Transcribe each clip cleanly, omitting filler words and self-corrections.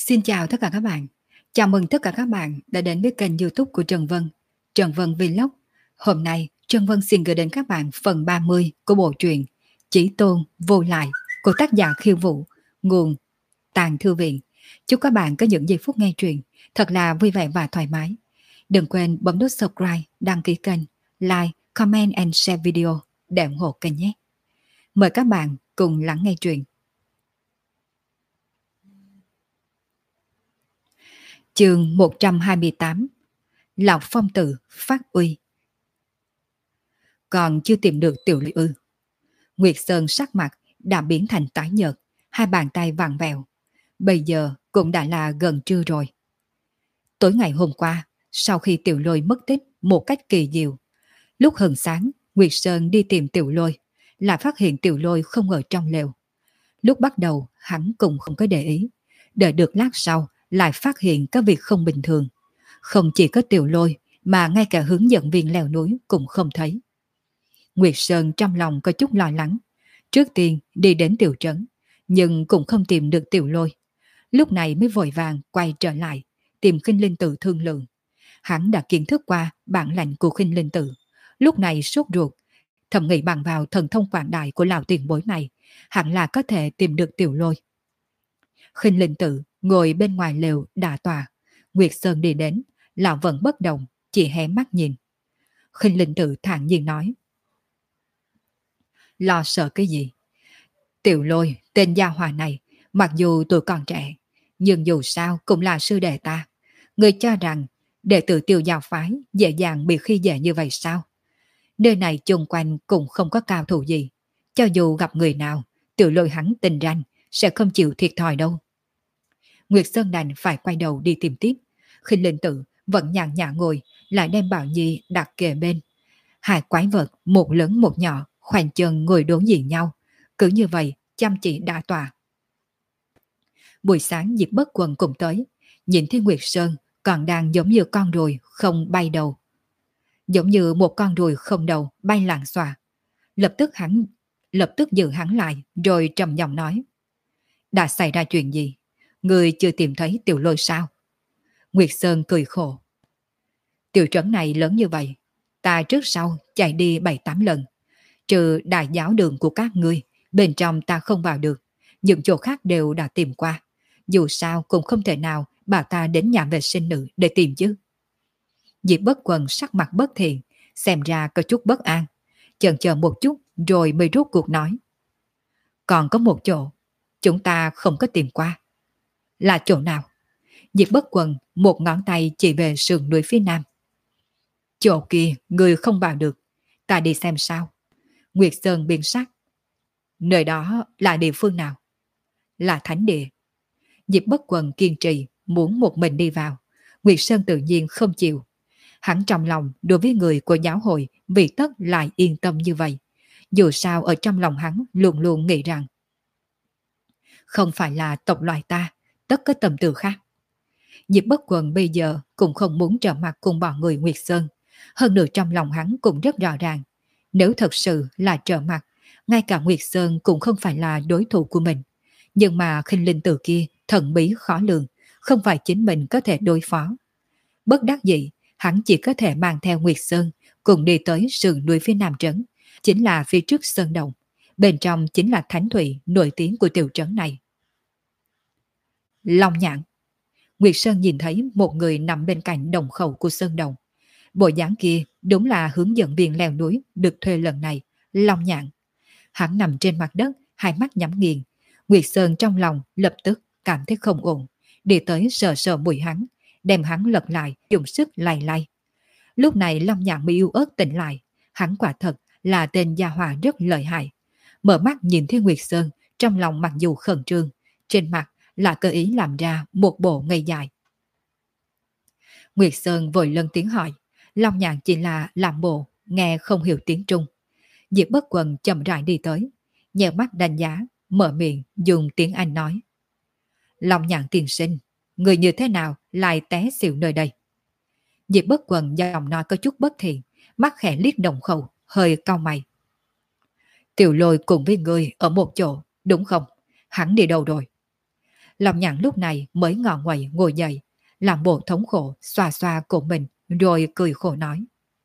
Xin chào tất cả các bạn. Chào mừng tất cả các bạn đã đến với kênh YouTube của Trần Vân, Trần Vân Vlog. Hôm nay, Trần Vân xin gửi đến các bạn phần 30 của bộ truyện Chí Tôn Vô Lại của tác giả Khiêu Vũ, nguồn Tàng Thư Viện. Chúc các bạn có những giây phút nghe truyện thật là vui vẻ và thoải mái. Đừng quên bấm nút subscribe, đăng ký kênh, like, comment and share video để ủng hộ kênh nhé. Mời các bạn cùng lắng nghe truyện. Chương 128. Lão Phong Tử phát uy. Còn chưa tìm được Tiểu Lôi ư? Nguyệt Sơn sắc mặt đã biến thành tái nhợt, hai bàn tay vặn vẹo. Bây giờ cũng đã là gần trưa rồi. Tối ngày hôm qua, sau khi Tiểu Lôi mất tích một cách kỳ diệu, lúc hừng sáng, Nguyệt Sơn đi tìm Tiểu Lôi, lại phát hiện Tiểu Lôi không ở trong lều. Lúc bắt đầu, hắn cũng không có để ý. Đợi được lát sau, lại phát hiện có việc không bình thường. Không chỉ có Tiểu Lôi, mà ngay cả hướng dẫn viên leo núi cũng không thấy. Nguyệt Sơn trong lòng có chút lo lắng. Trước tiên đi đến tiểu trấn, nhưng cũng không tìm được Tiểu Lôi. Lúc này mới vội vàng quay trở lại, tìm Khinh Linh Tử thương lượng. Hắn đã kiến thức qua bản lệnh của Khinh Linh Tử. Lúc này sốt ruột, thầm nghĩ bằng vào thần thông quảng đại của lão tiền bối này, hẳn là có thể tìm được Tiểu Lôi. Khinh Linh Tử ngồi bên ngoài lều đả tọa. Nguyệt Sơn đi đến, lão vẫn bất động, chỉ hé mắt nhìn. Khinh Linh Tử thản nhiên nói: Lo sợ cái gì? Tiểu Lôi, tên gia hòa này, mặc dù tuổi còn trẻ, nhưng dù sao cũng là sư đệ ta. Người cho rằng đệ tử Tiêu giáo phái dễ dàng bị khi dễ như vậy sao? Nơi này chung quanh cũng không có cao thủ gì. Cho dù gặp người nào, Tiểu Lôi hắn tình ranh sẽ không chịu thiệt thòi đâu. Nguyệt Sơn đành phải quay đầu đi tìm tiếp. Khinh Linh Tử vẫn nhàn nhã ngồi, lại đem Bảo Nhi đặt kề bên. Hai quái vật, một lớn một nhỏ, khoanh chân ngồi đối diện nhau. Cứ như vậy, chăm chỉ đả tọa. Buổi sáng Diệp Bất Quần cùng tới, nhìn thấy Nguyệt Sơn còn đang giống như con ruồi không bay đầu. Giống như một con ruồi không đầu bay lạng xòa. Lập tức giữ hắn lại, rồi trầm giọng nói: Đã xảy ra chuyện gì? Người chưa tìm thấy Tiểu Lôi sao? Nguyệt Sơn cười khổ: Tiểu trấn này lớn như vậy, ta trước sau chạy đi 7-8 lần. Trừ đại giáo đường của các ngươi, bên trong ta không vào được. Những chỗ khác đều đã tìm qua. Dù sao cũng không thể nào bảo ta đến nhà vệ sinh nữ để tìm chứ. Diệp Bất Quần sắc mặt bất thiện, xem ra có chút bất an. Chần chờ một chút rồi mới rút cuộc nói: Còn có một chỗ, chúng ta không có tìm qua. Là chỗ nào? Diệp Bất Quần một ngón tay chỉ về sườn núi phía nam. Chỗ kia người không vào được, ta đi xem sao. Nguyệt Sơn biến sắc. Nơi đó là địa phương nào? Là thánh địa. Diệp Bất Quần kiên trì muốn một mình đi vào. Nguyệt Sơn tự nhiên không chịu. Hắn trong lòng đối với người của giáo hội vì tất lại yên tâm như vậy. Dù sao ở trong lòng hắn luôn luôn nghĩ rằng không phải là tộc loài ta, tất có tầm từ khác. Diệp Bất Quần bây giờ cũng không muốn trở mặt cùng bọn người Nguyệt Sơn. Hơn nữa trong lòng hắn cũng rất rõ ràng, nếu thật sự là trở mặt, ngay cả Nguyệt Sơn cũng không phải là đối thủ của mình. Nhưng mà Khinh Linh Tử kia thần bí khó lường, không phải chính mình có thể đối phó. Bất đắc dĩ, hắn chỉ có thể mang theo Nguyệt Sơn cùng đi tới sườn núi phía nam trấn, chính là phía trước sơn động. Bên trong chính là thánh thủy nổi tiếng của tiểu trấn này. Long Nhạn. Nguyệt Sơn nhìn thấy một người nằm bên cạnh đồng khẩu của sơn động. Bộ dáng kia đúng là hướng dẫn viên leo núi được thuê lần này, Long Nhạn. Hắn nằm trên mặt đất, hai mắt nhắm nghiền. Nguyệt Sơn trong lòng lập tức cảm thấy không ổn, đi tới sờ sờ mũi hắn, đem hắn lật lại, dùng sức lay lay. Lúc này Long Nhạn mới yếu ớt tỉnh lại. Hắn quả thật là tên gia hỏa rất lợi hại. Mở mắt nhìn thấy Nguyệt Sơn, trong lòng mặc dù khẩn trương, trên mặt là cơ ý làm ra một bộ ngây dài. Nguyệt Sơn vội lên tiếng hỏi. Long Nhạn chỉ là làm bộ, nghe không hiểu tiếng Trung. Diệp Bất Quần chậm rãi đi tới, nheo mắt đánh giá, mở miệng dùng tiếng Anh nói: Long Nhạn tiên sinh, người như thế nào lại té xỉu nơi đây? Diệp Bất Quần giọng nói có chút bất thiện, mắt khẽ liếc đồng khẩu, hơi cau mày. Tiểu Lôi cùng với người ở một chỗ, đúng không? Hắn đi đâu rồi? Lòng Nhạn lúc này mới ngọ nguậy ngồi dậy, làm bộ thống khổ xoa xoa cổ mình, rồi cười khổ nói.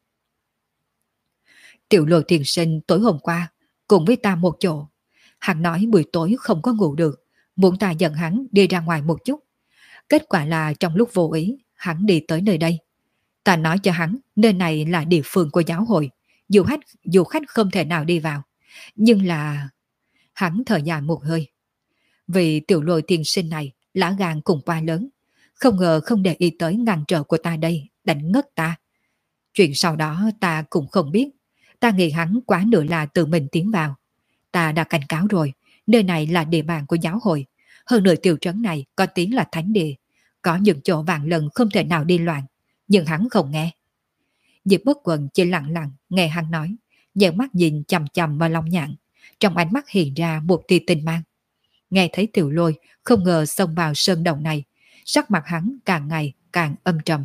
Tiểu Lôi tiền sinh tối hôm qua cùng với ta một chỗ. Hắn nói buổi tối không có ngủ được, muốn ta dẫn hắn đi ra ngoài một chút. Kết quả là trong lúc vô ý, hắn đi tới nơi đây. Ta nói cho hắn nơi này là địa phương của giáo hội, du khách không thể nào đi vào. Nhưng là... Hắn thở dài một hơi. Vì Tiểu Lôi tiên sinh này lá gan cũng quá lớn, không ngờ không để ý tới ngăn trở của ta đây, đánh ngất ta. Chuyện sau đó ta cũng không biết. Ta nghĩ hắn quá nữa là tự mình tiến vào. Ta đã cảnh cáo rồi, nơi này là địa bàn của giáo hội. Hơn nữa tiểu trấn này có tiếng là thánh địa. Có những chỗ vạn lần không thể nào đi loạn. Nhưng hắn không nghe. Diệp Bất Quần chỉ lặng lặng nghe hắn nói, dẹn mắt nhìn chằm chằm vào Long Nhạn. Trong ánh mắt hiện ra một tia tình mang. Nghe thấy Tiểu Lôi không ngờ xông vào sơn động này, sắc mặt hắn càng ngày càng âm trầm.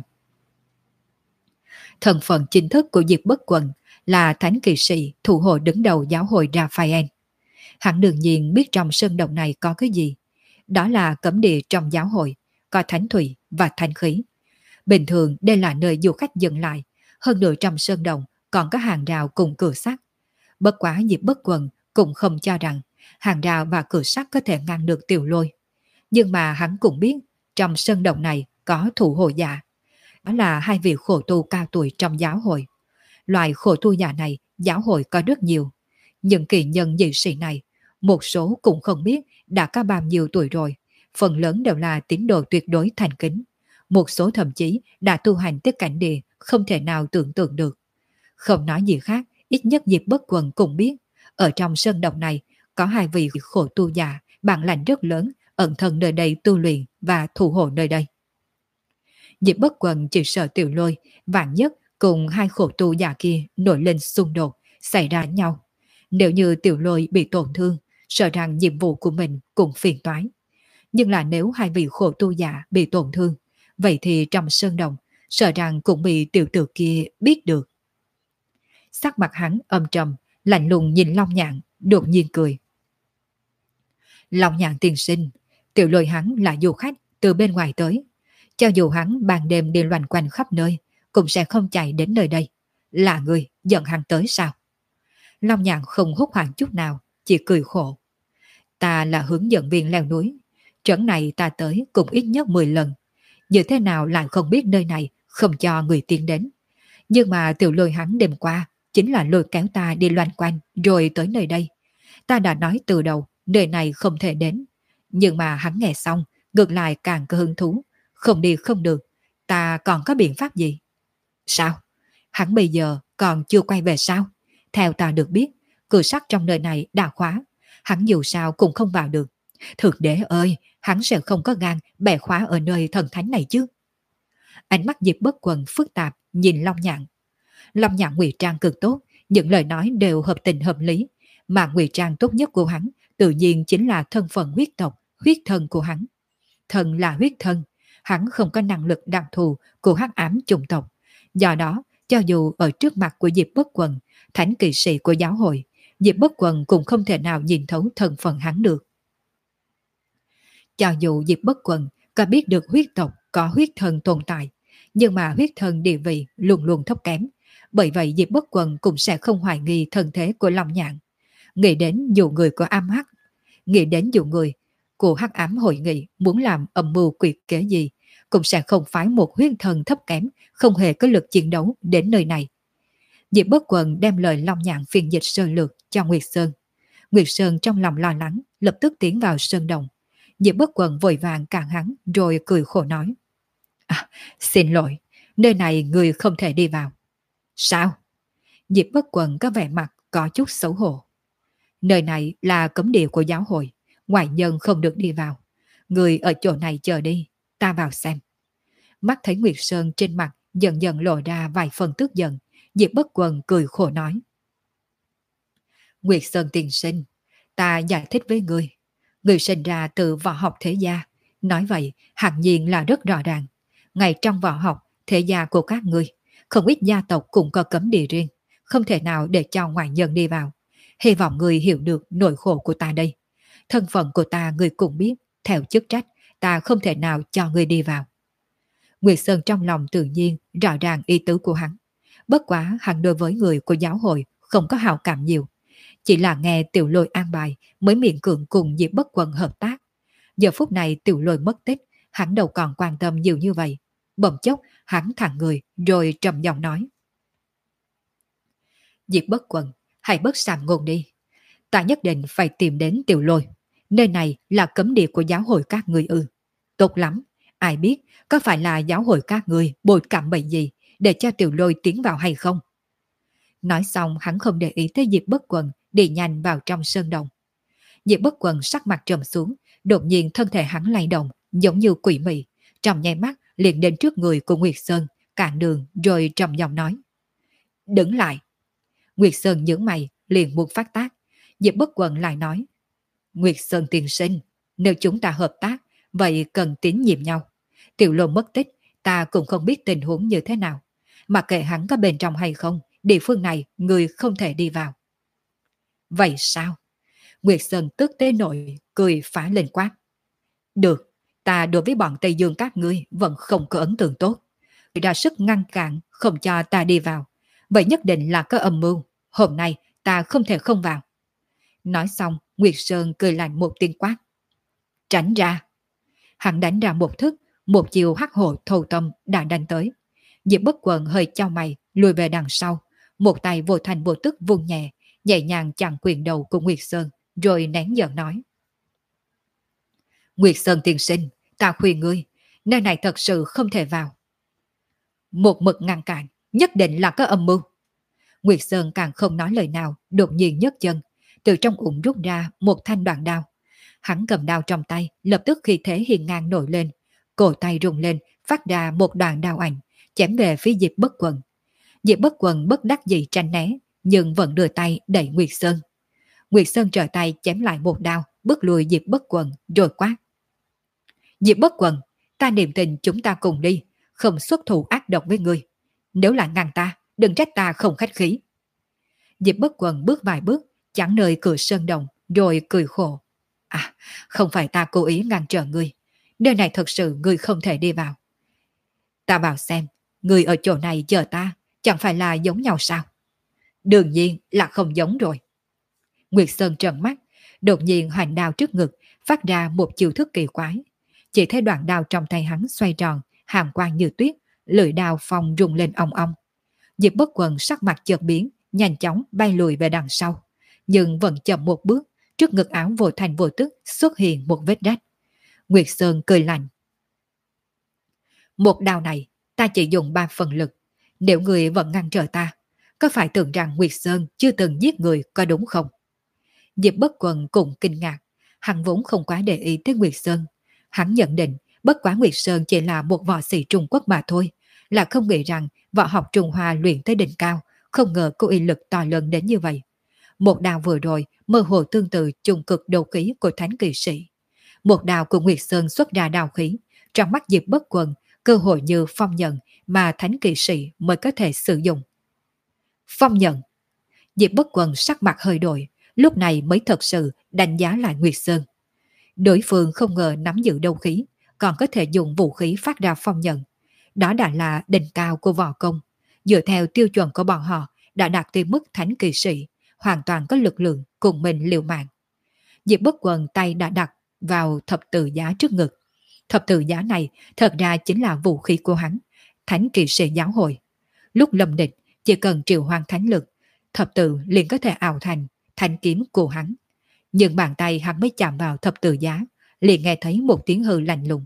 Thân phận chính thức của Diệp Bất Quần là thánh kỵ sĩ thủ hộ đứng đầu giáo hội Raphael. Hắn đương nhiên biết trong sơn động này có cái gì. Đó là cấm địa trong giáo hội, có thánh thủy và thánh khí. Bình thường đây là nơi du khách dừng lại, hơn nữa trong sơn động còn có hàng rào cùng cửa sắt. Bất quá Diệp Bất Quần cũng không cho rằng hàng rào và cửa sắt có thể ngăn được Tiểu Lôi. Nhưng mà hắn cũng biết trong sơn động này có thủ hộ giả. Đó là hai vị khổ tu cao tuổi trong giáo hội. Loại khổ tu giả này giáo hội có rất nhiều. Những kỳ nhân dị sĩ này, một số cũng không biết đã có bao nhiêu tuổi rồi. Phần lớn đều là tín đồ tuyệt đối thành kính. Một số thậm chí đã tu hành tới cảnh địa không thể nào tưởng tượng được. Không nói gì khác, ít nhất Diệp Bất Quần cũng biết. Ở trong sơn động này có hai vị khổ tu giả bản lãnh rất lớn ẩn thân nơi đây tu luyện và thủ hộ nơi đây. Diệp Bất Quần chỉ sợ Tiểu Lôi vạn nhất cùng hai khổ tu giả kia nổi lên xung đột, xảy ra nhau. Nếu như Tiểu Lôi bị tổn thương, sợ rằng nhiệm vụ của mình cũng phiền toái. Nhưng là nếu hai vị khổ tu giả bị tổn thương, vậy thì trong sơn động, sợ rằng cũng bị tiểu tử kia biết được. Sắc mặt hắn âm trầm, lạnh lùng nhìn Long Nhạn, đột nhiên cười. Long Nhạn tiên sinh, Tiểu Lôi hắn là du khách từ bên ngoài tới. Cho dù hắn ban đêm đi loanh quanh khắp nơi, cũng sẽ không chạy đến nơi đây. Là người dẫn hắn tới sao? Long Nhạn không hốt hoảng chút nào, chỉ cười khổ. Ta là hướng dẫn viên leo núi. Trấn này ta tới cũng ít nhất 10 lần. Như thế nào lại không biết nơi này không cho người tiến đến. Nhưng mà Tiểu Lôi hắn đêm qua chính là lôi kéo ta đi loanh quanh rồi tới nơi đây. Ta đã nói từ đầu nơi này không thể đến. Nhưng mà hắn nghe xong ngược lại càng có hứng thú. Không đi không được. Ta còn có biện pháp gì? Sao? Hắn bây giờ còn chưa quay về sao? Theo ta được biết, cửa sắt trong nơi này đã khóa. Hắn dù sao cũng không vào được. Thượng đế ơi, hắn sẽ không có gan bẻ khóa ở nơi thần thánh này chứ. Ánh mắt Diệp Bất Quần phức tạp nhìn Long Nhạn. Long Nhạn ngụy trang cực tốt, những lời nói đều hợp tình hợp lý. Mà ngụy trang tốt nhất của hắn tự nhiên chính là thân phận huyết tộc, huyết thân của hắn. Thần là huyết thân, hắn không có năng lực đặc thù của hắc ám chủng tộc. Do đó, cho dù ở trước mặt của Diệp Bất Quần, thánh kỵ sĩ của giáo hội, Diệp Bất Quần cũng không thể nào nhìn thấu thân phận hắn được. Cho dù Diệp Bất Quần có biết được huyết tộc có huyết thần tồn tại, nhưng mà huyết thần địa vị luôn luôn thấp kém. Bởi vậy Diệp Bất Quần cũng sẽ không hoài nghi thân thế của Long Nhạn. Nghĩ đến dù người của ám hắc, nghĩ đến dù người của hắc ám hội nghị muốn làm âm mưu quỷ kế gì, cũng sẽ không phái một huyết thần thấp kém, không hề có lực chiến đấu đến nơi này. Diệp Bất Quần đem lời Long Nhạn phiên dịch sơ lược cho Nguyệt Sơn. Nguyệt Sơn trong lòng lo lắng, lập tức tiến vào sơn đồng. Diệp Bất Quần vội vàng cản hắn rồi cười khổ nói. Xin lỗi, nơi này người không thể đi vào. Sao? Diệp Bất Quần có vẻ mặt có chút xấu hổ. Nơi này là cấm địa của giáo hội, ngoại nhân không được đi vào. Người ở chỗ này chờ đi, ta vào xem. Mắt thấy Nguyệt Sơn trên mặt dần dần lộ ra vài phần tức giận, Diệp Bất Quần cười khổ nói. Nguyệt Sơn tiên sinh, ta giải thích với người. Người sinh ra từ võ học thế gia, nói vậy hẳn nhiên là rất rõ ràng. Ngay trong võ học, thế gia của các ngươi, không ít gia tộc cũng có cấm địa riêng, không thể nào để cho ngoại nhân đi vào. Hy vọng người hiểu được nỗi khổ của ta đây. Thân phận của ta người cũng biết, theo chức trách, ta không thể nào cho người đi vào. Nguyệt Sơn trong lòng tự nhiên rõ ràng ý tứ của hắn. Bất quá hắn đối với người của giáo hội không có hào cảm nhiều. Chỉ là nghe Tiểu Lôi an bài mới miễn cưỡng cùng Diệp Bất Quần hợp tác. Giờ phút này Tiểu Lôi mất tích, hắn đâu còn quan tâm nhiều như vậy. Bỗng chốc hắn thẳng người rồi trầm giọng nói. Diệp Bất Quần, hãy bớt sàm ngôn đi. Ta nhất định phải tìm đến Tiểu Lôi. Nơi này là cấm địa của giáo hội các người ư. Tốt lắm, ai biết có phải là giáo hội các người bồi cảm bệnh gì để cho Tiểu Lôi tiến vào hay không? Nói xong hắn không để ý tới Diệp Bất Quần đi nhanh vào trong sơn đồng. Diệp Bất Quần sắc mặt trầm xuống, đột nhiên thân thể hắn lay động giống như quỷ mị, trong nháy mắt liền đến trước người của Nguyệt Sơn, cản đường rồi trầm giọng nói. Đứng lại. Nguyệt Sơn nhướng mày liền muốn phát tác. Diệp Bất Quần lại nói. Nguyệt Sơn tiên sinh, nếu chúng ta hợp tác, vậy cần tín nhiệm nhau. Tiểu Lôi mất tích, ta cũng không biết tình huống như thế nào. Mà kệ hắn có bên trong hay không, địa phương này người không thể đi vào. Vậy sao? Nguyệt Sơn tức tế nội, cười phá lên quát. Được, ta đối với bọn Tây Dương các ngươi vẫn không có ấn tượng tốt. Ra sức ngăn cản, không cho ta đi vào. Vậy nhất định là có âm mưu. Hôm nay ta không thể không vào. Nói xong, Nguyệt Sơn cười lạnh một tiếng quát. Tránh ra. Hắn đánh ra một thức, một chiều hắc hồ thâu tâm đã đánh tới. Diệp Bất Quần hơi chau mày, lùi về đằng sau. Một tay vô thành vô tức vung nhẹ, nhẹ nhàng chặn quyền đầu của Nguyệt Sơn, rồi nén giận nói. Nguyệt Sơn tiên sinh, ta khuyên ngươi, nơi này thật sự không thể vào. Một mực ngăn cản, nhất định là có âm mưu. Nguyệt Sơn càng không nói lời nào, đột nhiên nhấc chân, từ trong ủng rút ra một thanh đoạn đao. Hắn cầm đao trong tay, lập tức khí thế hiên ngang nổi lên, cổ tay rung lên, phát ra một đoạn đao ảnh, chém về phía Diệp Bất Quần. Diệp Bất Quần bất đắc dĩ tránh né, nhưng vẫn đưa tay đẩy Nguyệt Sơn. Nguyệt Sơn trở tay chém lại một đao, bước lùi Diệp Bất Quần, rồi quát. Diệp Bất Quần, ta niệm tình chúng ta cùng đi, không xuất thủ ác độc với ngươi. Nếu là ngăn ta, đừng trách ta không khách khí. Diệp Bất Quần bước vài bước, chắn nơi cửa sơn đồng, rồi cười khổ. À, không phải ta cố ý ngăn trở ngươi. Nơi này thật sự ngươi không thể đi vào. Ta bảo xem, ngươi ở chỗ này chờ ta, chẳng phải là giống nhau sao? Đương nhiên là không giống rồi. Nguyệt Sơn trợn mắt, đột nhiên hoành đao trước ngực, phát ra một chiêu thức kỳ quái. Chỉ thấy đoạn đao trong tay hắn xoay tròn, hàm quang như tuyết, lưỡi đao phong rung lên ong ong. Diệp Bất Quần sắc mặt chợt biến, nhanh chóng bay lùi về đằng sau, nhưng vẫn chậm một bước, trước ngực áo vô thành vô tức xuất hiện một vết rách. Nguyệt Sơn cười lạnh. Một đao này, ta chỉ dùng 3 phần lực. Nếu người vẫn ngăn trở ta, có phải tưởng rằng Nguyệt Sơn chưa từng giết người có đúng không? Diệp Bất Quần cũng kinh ngạc, hắn vốn không quá để ý tới Nguyệt Sơn. Hắn nhận định bất quá Nguyệt Sơn chỉ là một võ sĩ Trung Quốc mà thôi, là không nghĩ rằng võ học Trung Hoa luyện tới đỉnh cao, không ngờ có uy lực to lớn đến như vậy. Một đao vừa rồi mơ hồ tương tự trung cực đấu khí của thánh kỳ sĩ. Một đao của Nguyệt Sơn xuất ra đao khí, trong mắt Diệp Bất Quần cơ hội như phong nhận mà thánh kỳ sĩ mới có thể sử dụng. Phong nhận. Diệp Bất Quần sắc mặt hơi đổi, lúc này mới thật sự đánh giá lại Nguyệt Sơn. Đối phương không ngờ nắm giữ đấu khí, còn có thể dùng vũ khí phát ra phong nhận. Đó đã là đỉnh cao của võ công. Dựa theo tiêu chuẩn của bọn họ đã đạt tới mức thánh kỳ sĩ, hoàn toàn có lực lượng cùng mình liều mạng. Diệp Bất Quần tay đã đặt vào thập tự giá trước ngực. Thập tự giá này thật ra chính là vũ khí của hắn, thánh kỳ sĩ giáo hội. Lúc lâm địch, chỉ cần triệu hoán thánh lực, thập tự liền có thể ảo thành thanh kiếm của hắn. Nhưng bàn tay hắn mới chạm vào thập tự giá, liền nghe thấy một tiếng hư lạnh lùng.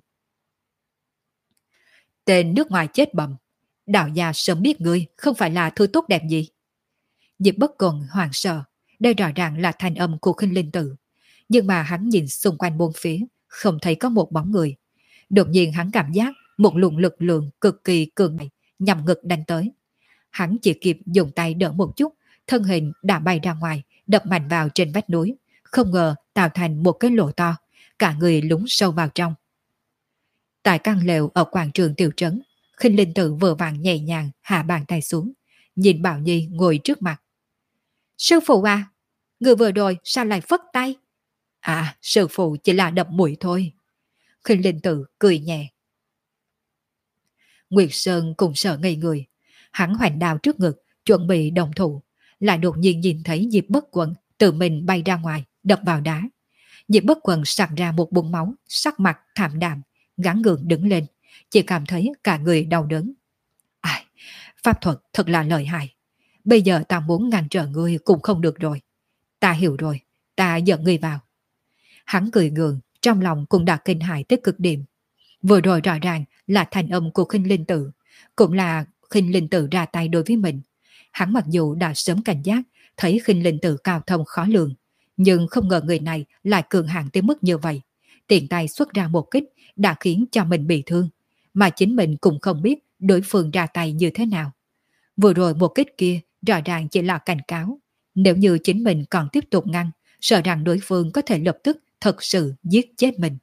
Tên nước ngoài chết bầm, đạo gia sớm biết ngươi không phải là thứ tốt đẹp gì. Diệp Bất Quần hoảng sợ, đây rõ ràng là thanh âm của Khinh Linh Tử. Nhưng mà hắn nhìn xung quanh bốn phía, không thấy có một bóng người. Đột nhiên hắn cảm giác một luồng lực lượng cực kỳ cường đại nhằm ngực đánh tới. Hắn chỉ kịp dùng tay đỡ một chút, thân hình đã bay ra ngoài, đập mạnh vào trên vách núi, không ngờ tạo thành một cái lỗ to, cả người lún sâu vào trong. Tại căn lều ở quảng trường tiểu trấn, Khinh Linh Tử vừa vàng nhẹ nhàng hạ bàn tay xuống, nhìn Bảo Nhi ngồi trước mặt. Sư phụ à, người vừa rồi sao lại phất tay? À, sư phụ chỉ là đập mũi thôi. Khinh Linh Tử cười nhẹ. Nguyệt Sơn cũng sợ ngây người. Hắn hoành đao trước ngực, chuẩn bị đồng thủ. Lại đột nhiên nhìn thấy Diệp Bất Quần tự mình bay ra ngoài, đập vào đá. Diệp Bất Quần sặc ra một bụng máu, sắc mặt thảm đạm, gắng gượng đứng lên. Chỉ cảm thấy cả người đau đớn. Ai, pháp thuật thật là lợi hại. Bây giờ ta muốn ngăn trở ngươi cũng không được rồi. Ta hiểu rồi, ta dẫn ngươi vào. Hắn cười gượng, trong lòng cũng đã kinh hãi tới cực điểm. Vừa rồi rõ ràng là thành âm của Khinh Linh Tử, cũng là Khinh Linh Tử ra tay đối với mình. Hắn mặc dù đã sớm cảnh giác, thấy Khinh Linh Tử cao thông khó lường, nhưng không ngờ người này lại cường hãn tới mức như vậy. Tiện tay xuất ra một kích đã khiến cho mình bị thương, mà chính mình cũng không biết đối phương ra tay như thế nào. Vừa rồi một kích kia rõ ràng chỉ là cảnh cáo. Nếu như chính mình còn tiếp tục ngăn, sợ rằng đối phương có thể lập tức thật sự giết chết mình.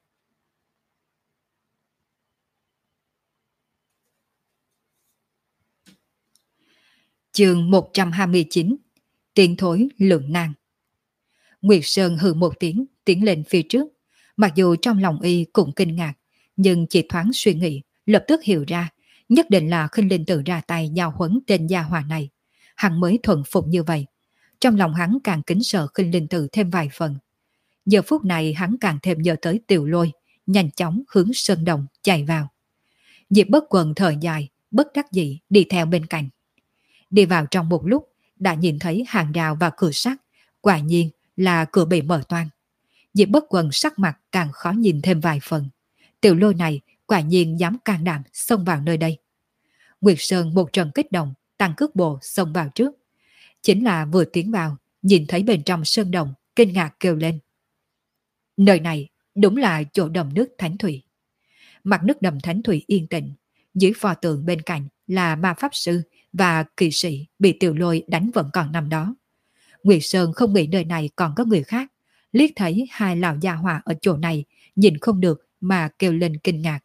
Chương 129. Tiến thối lượng nan. Nguyệt Sơn hừ một tiếng, tiến lên phía trước. Mặc dù trong lòng y cũng kinh ngạc, nhưng chỉ thoáng suy nghĩ, lập tức hiểu ra, nhất định là Khinh Linh Tử ra tay giao huấn trên gia hỏa này. Hắn mới thuận phục như vậy. Trong lòng hắn càng kính sợ Khinh Linh Tử thêm vài phần. Giờ phút này hắn càng thêm nhớ tới Tiểu Lôi, nhanh chóng hướng sơn động chạy vào. Diệp Bất Quần thở dài, bất đắc dĩ đi theo bên cạnh. Đi vào trong một lúc, đã nhìn thấy hàng rào và cửa sắt, quả nhiên là cửa bị mở toang. Diệp Bất Quần sắc mặt càng khó nhìn thêm vài phần. Tiểu Lôi này quả nhiên dám can đảm xông vào nơi đây. Nguyệt Sơn một trận kích động, tăng cước bộ xông vào trước. Chính là vừa tiến vào, nhìn thấy bên trong sơn động, kinh ngạc kêu lên. Nơi này đúng là chỗ đầm nước Thánh Thủy. Mặt nước đầm Thánh Thủy yên tĩnh, dưới pho tượng bên cạnh là ma pháp sư và kỵ sĩ bị Tiểu Lôi đánh vẫn còn nằm đó. Nguyệt Sơn không nghĩ nơi này còn có người khác, liếc thấy hai lão gia hỏa ở chỗ này, nhìn không được mà kêu lên kinh ngạc.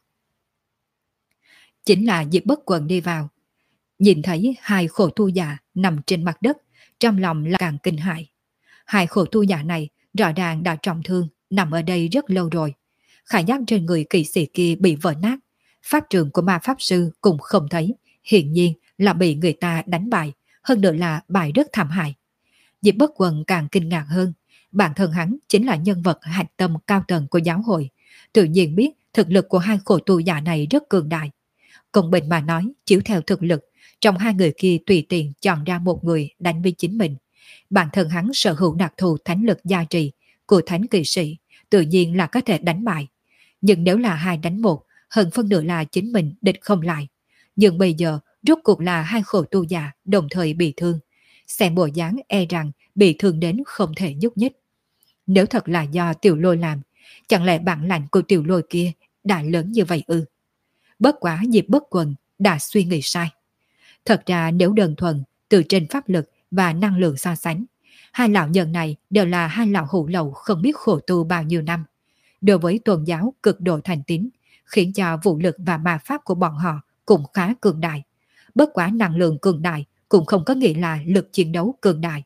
Chính là Diệp Bất Quần đi vào, nhìn thấy hai khổ tu già nằm trên mặt đất, trong lòng là càng kinh hãi. Hai khổ tu già này rõ ràng đã trọng thương, nằm ở đây rất lâu rồi. Khải giáp trên người kỵ sĩ kia bị vỡ nát, pháp trường của ma pháp sư cũng không thấy, hiển nhiên là bị người ta đánh bại, hơn nữa là bại rất thảm hại. Diệp Bất Quần càng kinh ngạc hơn, bản thân hắn chính là nhân vật hạch tâm cao tầng của giáo hội, tự nhiên biết thực lực của hai khổ tu giả này rất cường đại. Công bình mà nói, chiếu theo thực lực, trong hai người kia tùy tiện chọn ra một người đánh với chính mình. Bản thân hắn sở hữu đặc thù thánh lực gia trì của thánh kỵ sĩ, tự nhiên là có thể đánh bại. Nhưng nếu là hai đánh một, hơn phân nửa là chính mình địch không lại. Nhưng bây giờ, rốt cuộc là hai khổ tu già đồng thời bị thương. Xem bộ dáng e rằng bị thương đến không thể nhúc nhích. Nếu thật là do Tiểu Lôi làm, chẳng lẽ bản lãnh của Tiểu Lôi kia đã lớn như vậy ư? Bất quá Diệp Bất Quần đã suy nghĩ sai. Thật ra nếu đơn thuần từ trên pháp lực và năng lượng so sánh, hai lão nhân này đều là hai lão hủ lậu không biết khổ tu bao nhiêu năm. Đối với tôn giáo cực độ thành tín, khiến cho vũ lực và ma pháp của bọn họ cũng khá cường đại. Bất quá năng lượng cường đại cũng không có nghĩa là lực chiến đấu cường đại.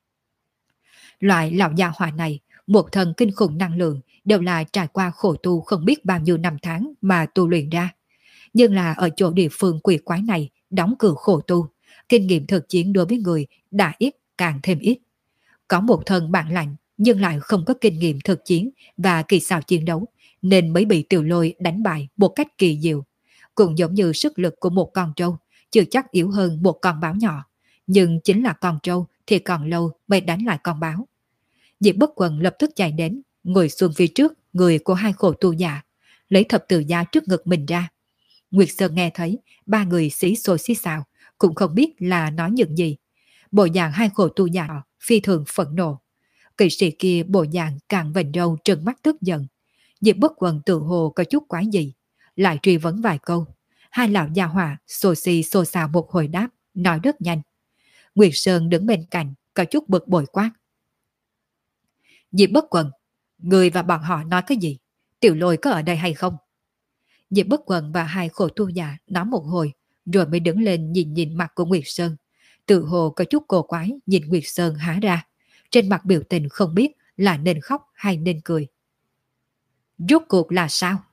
Loại lão gia hỏa này, một thần kinh khủng năng lượng đều là trải qua khổ tu không biết bao nhiêu năm tháng mà tu luyện ra. Nhưng là ở chỗ địa phương quỷ quái này đóng cửa khổ tu, kinh nghiệm thực chiến đối với người đã ít càng thêm ít. Có một thần bản lạnh nhưng lại không có kinh nghiệm thực chiến và kỳ xảo chiến đấu, nên mới bị Tiểu Lôi đánh bại một cách kỳ diệu. Cũng giống như sức lực của một con trâu, chưa chắc yếu hơn một con báo nhỏ, nhưng chính là con trâu thì còn lâu mới đánh lại con báo. Diệp Bất Quần lập tức chạy đến, ngồi xuống phía trước người của hai khổ tu giả, lấy thập tự giá trước ngực mình ra. Nguyệt Sơn nghe thấy ba người xí xôi xí xào, cũng không biết là nói những gì. Bộ dạng hai khổ tu giả phi thường phẫn nộ. Kỵ sĩ kia bộ dạng càng vành râu trừng mắt tức giận. Diệp Bất Quần tự hồ có chút quái gì, lại truy vấn vài câu. Hai lão gia hỏa xô xì xô xào một hồi đáp, nói rất nhanh. Nguyệt Sơn đứng bên cạnh, có chút bực bội quát. Diệp Bất Quần, người và bọn họ nói cái gì? Tiểu Lôi có ở đây hay không? Diệp Bất Quần và hai khổ tu giả nói một hồi, rồi mới đứng lên nhìn nhìn mặt của Nguyệt Sơn. Tự hồ có chút cổ quái nhìn Nguyệt Sơn há ra. Trên mặt biểu tình không biết là nên khóc hay nên cười. Rốt cuộc là sao?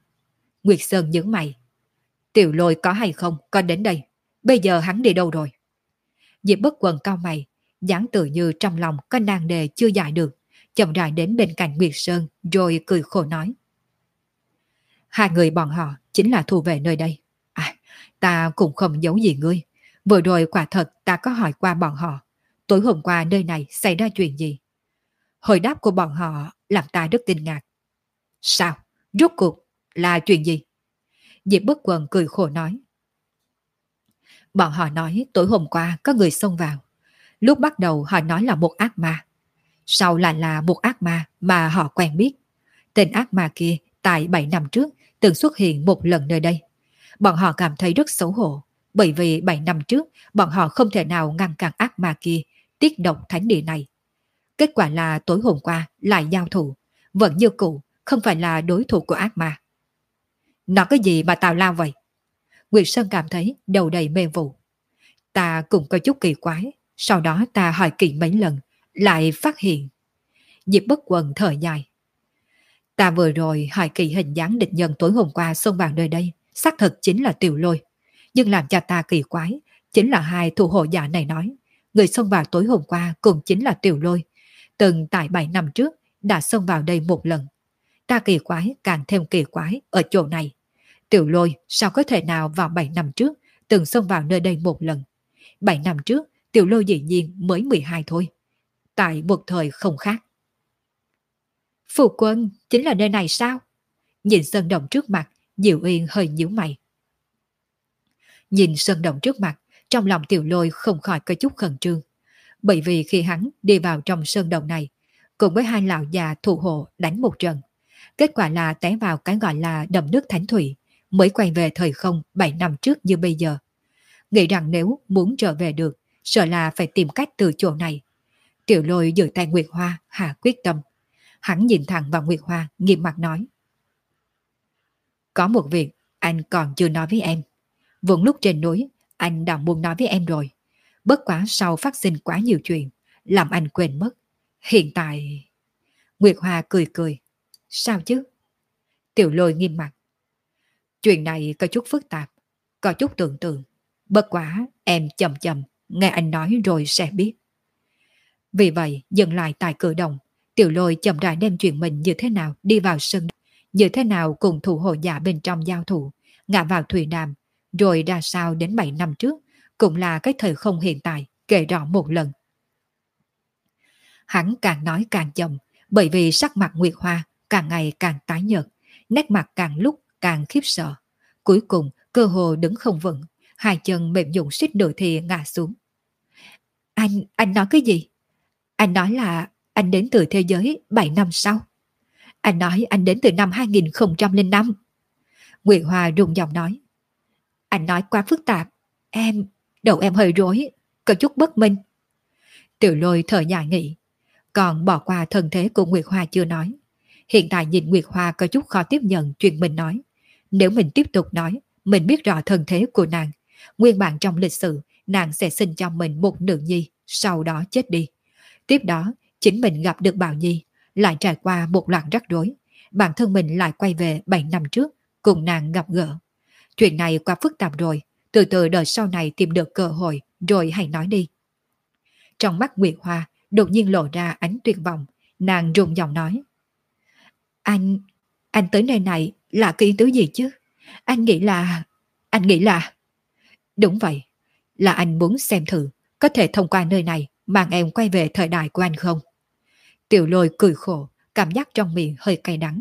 Nguyệt Sơn nhướng mày. Tiểu Lôi có hay không, có đến đây. Bây giờ hắn đi đâu rồi? Diệp Bất Quần cau mày, dáng tự như trong lòng có nan đề chưa giải được, chậm rãi đến bên cạnh Nguyệt Sơn rồi cười khổ nói. Hai người bọn họ chính là thu về nơi đây. À, ta cũng không giấu gì ngươi. Vừa rồi quả thật ta có hỏi qua bọn họ. Tối hôm qua nơi này xảy ra chuyện gì? Hồi đáp của bọn họ làm ta rất kinh ngạc. Sao? Rốt cuộc là chuyện gì? Diệp Bất Quần cười khổ nói. Bọn họ nói tối hôm qua có người xông vào. Lúc bắt đầu họ nói là một ác ma. Sau lại là một ác ma mà họ quen biết. Tên ác ma kia tại 7 năm trước từng xuất hiện một lần nơi đây. Bọn họ cảm thấy rất xấu hổ, bởi vì 7 năm trước bọn họ không thể nào ngăn cản ác ma kia tiết độc thánh địa này. Kết quả là tối hôm qua lại giao thủ, vẫn như cũ, không phải là đối thủ của ác ma. Nó cái gì mà tào lao vậy? Nguyệt Sơn cảm thấy đầu đầy mê vụ. Ta cũng có chút kỳ quái, sau đó ta hỏi kỹ mấy lần, lại phát hiện. Diệp Bất Quần thở dài. Ta vừa rồi hỏi kỹ hình dáng địch nhân tối hôm qua xông vào nơi đây, xác thực chính là Tiểu Lôi. Nhưng làm cho ta kỳ quái, chính là hai thủ hộ giả này nói, người xông vào tối hôm qua cũng chính là Tiểu Lôi. Từng tại 7 năm trước đã xông vào đây một lần. Ta kỳ quái càng thêm kỳ quái ở chỗ này. Tiểu Lôi sao có thể nào vào 7 năm trước từng xông vào nơi đây một lần. 7 năm trước Tiểu Lôi dĩ nhiên mới 12 thôi. Tại một thời không khác. Phụ quân chính là nơi này sao? Nhìn sơn động trước mặt, Diệu Yên hơi nhíu mày. Nhìn sơn động trước mặt, trong lòng Tiểu Lôi không khỏi có chút khẩn trương. Bởi vì khi hắn đi vào trong sơn động này, cùng với hai lão già thủ hộ đánh một trận. Kết quả là té vào cái gọi là đầm nước thánh thủy, mới quay về thời không 7 năm trước như bây giờ. Nghĩ rằng nếu muốn trở về được, sợ là phải tìm cách từ chỗ này. Tiểu Lôi giữ tay Nguyệt Hoa, hạ quyết tâm. Hắn nhìn thẳng vào Nguyệt Hoa, nghiêm mặt nói. Có một việc anh còn chưa nói với em. Vốn lúc trên núi, anh đã muốn nói với em rồi. Bất quá sau phát sinh quá nhiều chuyện, làm anh quên mất. Hiện tại... Nguyệt Hoa cười cười. Sao chứ? Tiểu Lôi nghiêm mặt. Chuyện này có chút phức tạp, có chút tưởng tượng. Bất quá em chậm chậm, nghe anh nói rồi sẽ biết. Vì vậy, dừng lại tại cửa đồng, Tiểu Lôi chậm rãi đem chuyện mình như thế nào đi vào sân, như thế nào cùng thủ hộ giả bên trong giao thủ, ngã vào thủy đàm, rồi ra sao đến 7 năm trước, cũng là cái thời không hiện tại, kể rõ một lần. Hắn càng nói càng chậm, bởi vì sắc mặt Nguyệt Hoa càng ngày càng tái nhợt, nét mặt càng lúc càng khiếp sợ. Cuối cùng, cơ hồ đứng không vững, hai chân mềm nhũn suýt nữa thì ngã xuống. Anh nói cái gì? Anh nói là anh đến từ thế giới 7 năm sau. Anh nói anh đến từ năm 2005. Nguyệt Hoa rung giọng nói. Anh nói quá phức tạp. Đầu em hơi rối, có chút bất minh. Tiểu Lôi thở dài nghĩ. Còn bỏ qua thân thế của Nguyệt Hoa chưa nói. Hiện tại nhìn Nguyệt Hoa có chút khó tiếp nhận chuyện mình nói. Nếu mình tiếp tục nói, mình biết rõ thân thế của nàng. Nguyên bản trong lịch sử, nàng sẽ sinh cho mình một nữ nhi, sau đó chết đi. Tiếp đó, chính mình gặp được Bảo Nhi, lại trải qua một loạt rắc rối. Bản thân mình lại quay về 7 năm trước, cùng nàng gặp gỡ. Chuyện này quá phức tạp rồi, từ từ đợi sau này tìm được cơ hội, rồi hãy nói đi. Trong mắt Nguyệt Hoa, đột nhiên lộ ra ánh tuyệt vọng, nàng run giọng nói. Anh tới nơi này là cái ý tứ gì chứ? Anh nghĩ là... Đúng vậy, là anh muốn xem thử, có thể thông qua nơi này mang em quay về thời đại của anh không? Tiểu Lôi cười khổ, cảm giác trong miệng hơi cay đắng.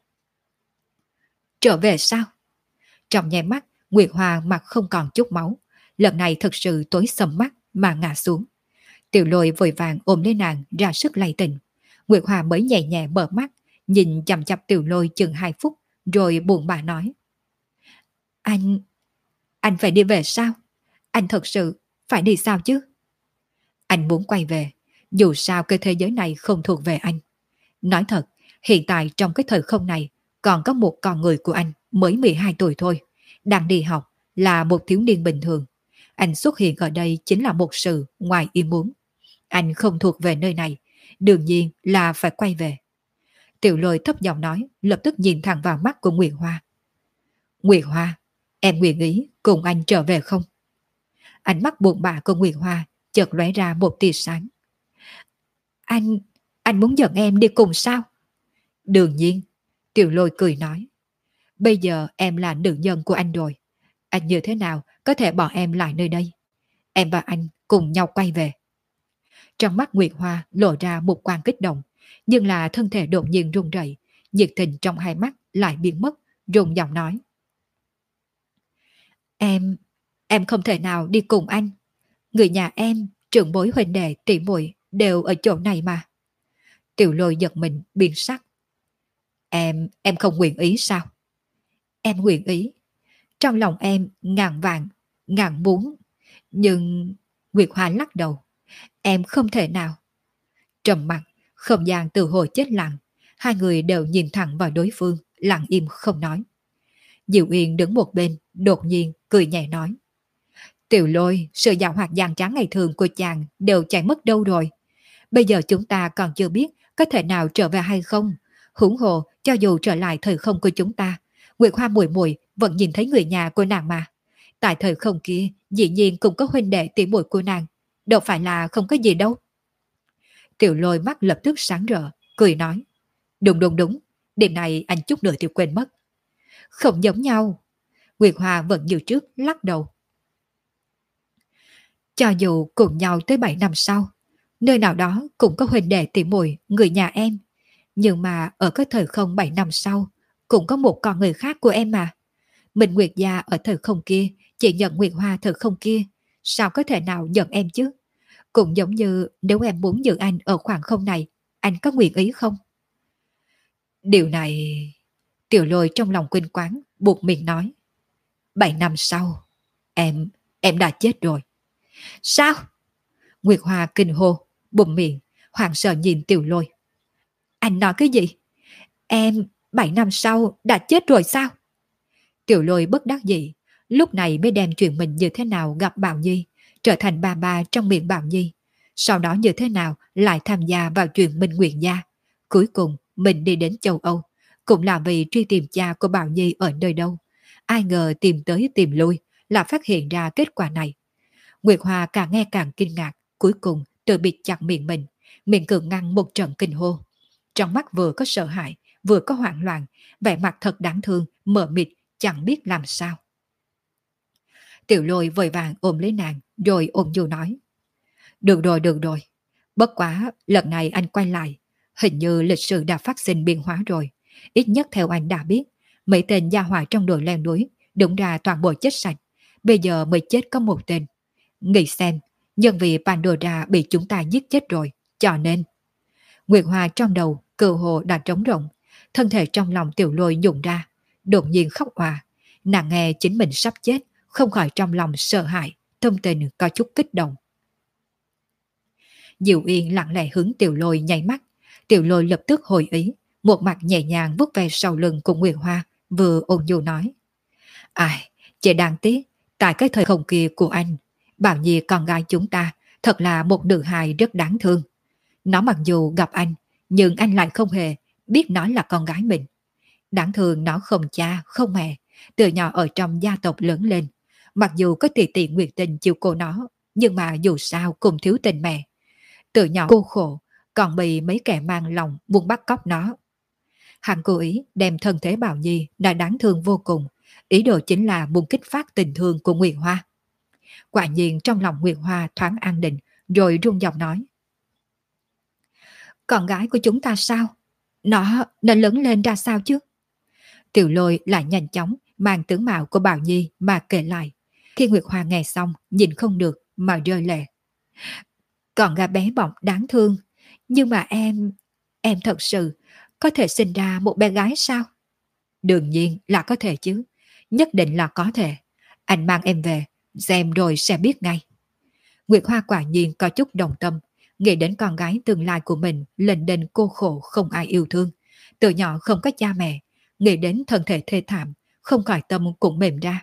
Trở về sao? Trong nháy mắt, Nguyệt Hoa mặt không còn chút máu, lần này thật sự tối sầm mắt mà ngã xuống. Tiểu Lôi vội vàng ôm lấy nàng ra sức lay tỉnh. Nguyệt Hoa mới nhẹ nhẹ mở mắt, nhìn chằm chằm Tiểu Lôi chừng 2 phút, rồi buồn bã nói. Anh phải đi về sao? Anh thật sự phải đi sao chứ? Anh muốn quay về, dù sao cái thế giới này không thuộc về anh. Nói thật, hiện tại trong cái thời không này, còn có một con người của anh mới 12 tuổi thôi, đang đi học, là một thiếu niên bình thường. Anh xuất hiện ở đây chính là một sự ngoài ý muốn. Anh không thuộc về nơi này, đương nhiên là phải quay về. Tiểu Lôi thấp giọng nói, lập tức nhìn thẳng vào mắt của Nguyệt Hoa. Nguyệt Hoa, em nguyện ý cùng anh trở về không? Ánh mắt buồn bã của Nguyệt Hoa chợt lóe ra một tia sáng. Anh, anh muốn dẫn em đi cùng sao? Đương nhiên, Tiểu Lôi cười nói. Bây giờ em là nữ nhân của anh rồi. Anh như thế nào có thể bỏ em lại nơi đây? Em và anh cùng nhau quay về. Trong mắt Nguyệt Hoa lộ ra một quang kích động, nhưng là thân thể đột nhiên run rẩy, nhiệt tình trong hai mắt lại biến mất, run giọng nói. Em không thể nào đi cùng anh. Người nhà em, trưởng bối huynh đệ tỷ muội đều ở chỗ này mà. Tiểu Lôi giật mình biến sắc. Em không nguyện ý sao? Em nguyện ý. Trong lòng em ngàn vạn, ngàn muốn. Nhưng Nguyệt Hoa lắc đầu. Em không thể nào. Trầm mặc, không gian từ hồi chết lặng. Hai người đều nhìn thẳng vào đối phương, lặng im không nói. Diệu Yên đứng một bên, đột nhiên cười nhẹ nói. Tiểu Lôi, sự giàu hoạt gian trá ngày thường của chàng đều chạy mất đâu rồi. Bây giờ chúng ta còn chưa biết có thể nào trở về hay không. Huống hồ, cho dù trở lại thời không của chúng ta, Nguyệt Hoa muội muội vẫn nhìn thấy người nhà của nàng mà. Tại thời không kia, dĩ nhiên cũng có huynh đệ tỷ muội của nàng. Đâu phải là không có gì đâu. Tiểu Lôi mắt lập tức sáng rỡ, cười nói. Đúng đúng đúng, đêm này anh chút nữa thì quên mất. Không giống nhau. Nguyệt Hoa vẫn như trước lắc đầu. Cho dù cùng nhau tới 7 năm sau, nơi nào đó cũng có huynh đệ tỷ muội người nhà em. Nhưng mà ở cái thời không 7 năm sau, cũng có một con người khác của em mà. Mình Nguyệt gia ở thời không kia, chỉ nhận Nguyệt Hoa thời không kia. Sao có thể nào nhận em chứ? Cũng giống như nếu em muốn giữ anh ở khoảng không này, anh có nguyện ý không? Điều này... Tiểu Lôi trong lòng quên quán, buộc miệng nói. 7 năm sau, em đã chết rồi. Sao? Nguyệt Hoa kinh hô, bụm miệng, hoảng sợ nhìn Tiểu Lôi. Anh nói cái gì? Em 7 năm sau đã chết rồi sao? Tiểu Lôi bất đắc dĩ, lúc này mới đem chuyện mình như thế nào gặp Bảo Nhi, trở thành bà bà trong miệng Bảo Nhi. Sau đó như thế nào lại tham gia vào chuyện Minh Nguyện gia. Cuối cùng mình đi đến châu Âu, cũng là vì truy tìm cha của Bảo Nhi ở nơi đâu. Ai ngờ tìm tới tìm lui là phát hiện ra kết quả này. Nguyệt Hoa càng nghe càng kinh ngạc, cuối cùng tự bịt chặt miệng mình, miệng cường ngăn một trận kinh hô. Trong mắt vừa có sợ hãi, vừa có hoảng loạn, vẻ mặt thật đáng thương, mờ mịt, chẳng biết làm sao. Tiểu Lôi vội vàng ôm lấy nàng, rồi ôm dù nói. Được rồi. Bất quá, lần này anh quay lại, hình như lịch sử đã phát sinh biến hóa rồi. Ít nhất theo anh đã biết, mấy tên gia hỏa trong đội leo núi, đúng ra toàn bộ chết sạch. Bây giờ mới chết có một tên. Nghĩ xem, nhân vì Pandora bị chúng ta giết chết rồi, cho nên... Nguyệt Hoa trong đầu, cơ hồ đã trống rỗng, thân thể trong lòng Tiểu Lôi nhụng ra, đột nhiên khóc òa. Nàng nghe chính mình sắp chết, không khỏi trong lòng sợ hãi, tâm tình có chút kích động. Diệu Yên lặng lẽ hướng Tiểu Lôi nháy mắt, Tiểu Lôi lập tức hồi ý, một mặt nhẹ nhàng vuốt về sau lưng của Nguyệt Hoa, vừa ôn nhu nói. Ai, chỉ đáng tiếc, tại cái thời không kia của anh, Bảo Nhi con gái chúng ta thật là một nữ hài rất đáng thương. Nó mặc dù gặp anh, nhưng anh lại không hề biết nó là con gái mình. Đáng thương nó không cha, không mẹ, từ nhỏ ở trong gia tộc lớn lên. Mặc dù có tỷ tỷ Nguyệt Tình chiều cô nó, nhưng mà dù sao cũng thiếu tình mẹ. Từ nhỏ cô khổ, còn bị mấy kẻ mang lòng muốn bắt cóc nó. Hắn cố ý đem thân thế Bảo Nhi đã đáng thương vô cùng, ý đồ chính là muốn kích phát tình thương của Nguyệt Hoa. Quả nhiên trong lòng Nguyệt Hoa thoáng an định, rồi run giọng nói. Con gái của chúng ta sao? Nó lớn lên ra sao chứ? Tiểu Lôi lại nhanh chóng mang tướng mạo của Bảo Nhi mà kể lại. Khi Nguyệt Hoa nghe xong, nhìn không được mà rơi lệ. Còn gà bé bỏng đáng thương, nhưng mà em thật sự có thể sinh ra một bé gái sao? Đương nhiên là có thể chứ, nhất định là có thể. Anh mang em về, xem rồi sẽ biết ngay. Nguyệt Hoa quả nhiên có chút đồng tâm, nghĩ đến con gái tương lai của mình lênh đênh cô khổ không ai yêu thương, từ nhỏ không có cha mẹ, nghĩ đến thân thể thê thảm, không khỏi tâm cũng mềm ra.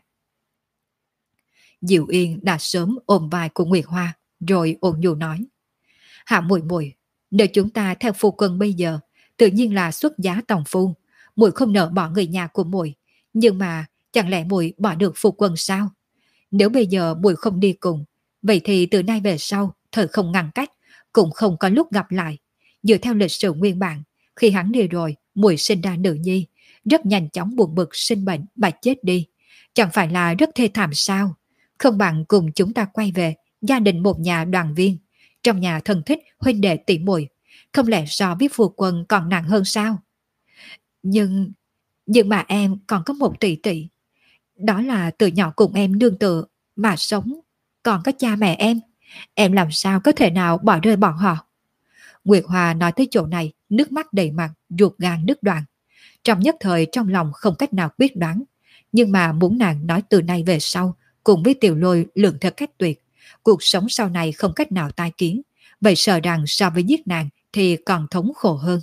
Diệu Yên đã sớm ôm vai của Nguyệt Hoa, rồi ôn nhu nói. Hạ muội muội, nếu chúng ta theo phu quân bây giờ, tự nhiên là xuất giá tòng phu, muội không nỡ bỏ người nhà của muội, nhưng mà Chẳng lẽ muội bỏ được phu quân sao? Nếu bây giờ muội không đi cùng, vậy thì từ nay về sau, thời không ngăn cách, cũng không có lúc gặp lại. Dựa theo lịch sử nguyên bản, khi hắn đi rồi, muội sinh ra nữ nhi, rất nhanh chóng buồn bực sinh bệnh và chết đi. Chẳng phải là rất thê thảm sao? Không bằng cùng chúng ta quay về, gia đình một nhà đoàn viên, trong nhà thân thích huynh đệ tỷ muội, không lẽ so với phu quân còn nặng hơn sao? Nhưng nhưng mà em còn có một tỷ tỷ, đó là từ nhỏ cùng em nương tựa mà sống, còn có cha mẹ em làm sao có thể nào bỏ rơi bọn họ? Nguyệt Hòa nói tới chỗ này, nước mắt đầy mặt, ruột gan đứt đoạn. Trong nhất thời trong lòng không cách nào quyết đoán, nhưng mà muốn nàng nói từ nay về sau, cùng với Tiểu Lôi lượng theo cách tuyệt, cuộc sống sau này không cách nào tai kiến, vậy sợ rằng so với giết nàng thì còn thống khổ hơn.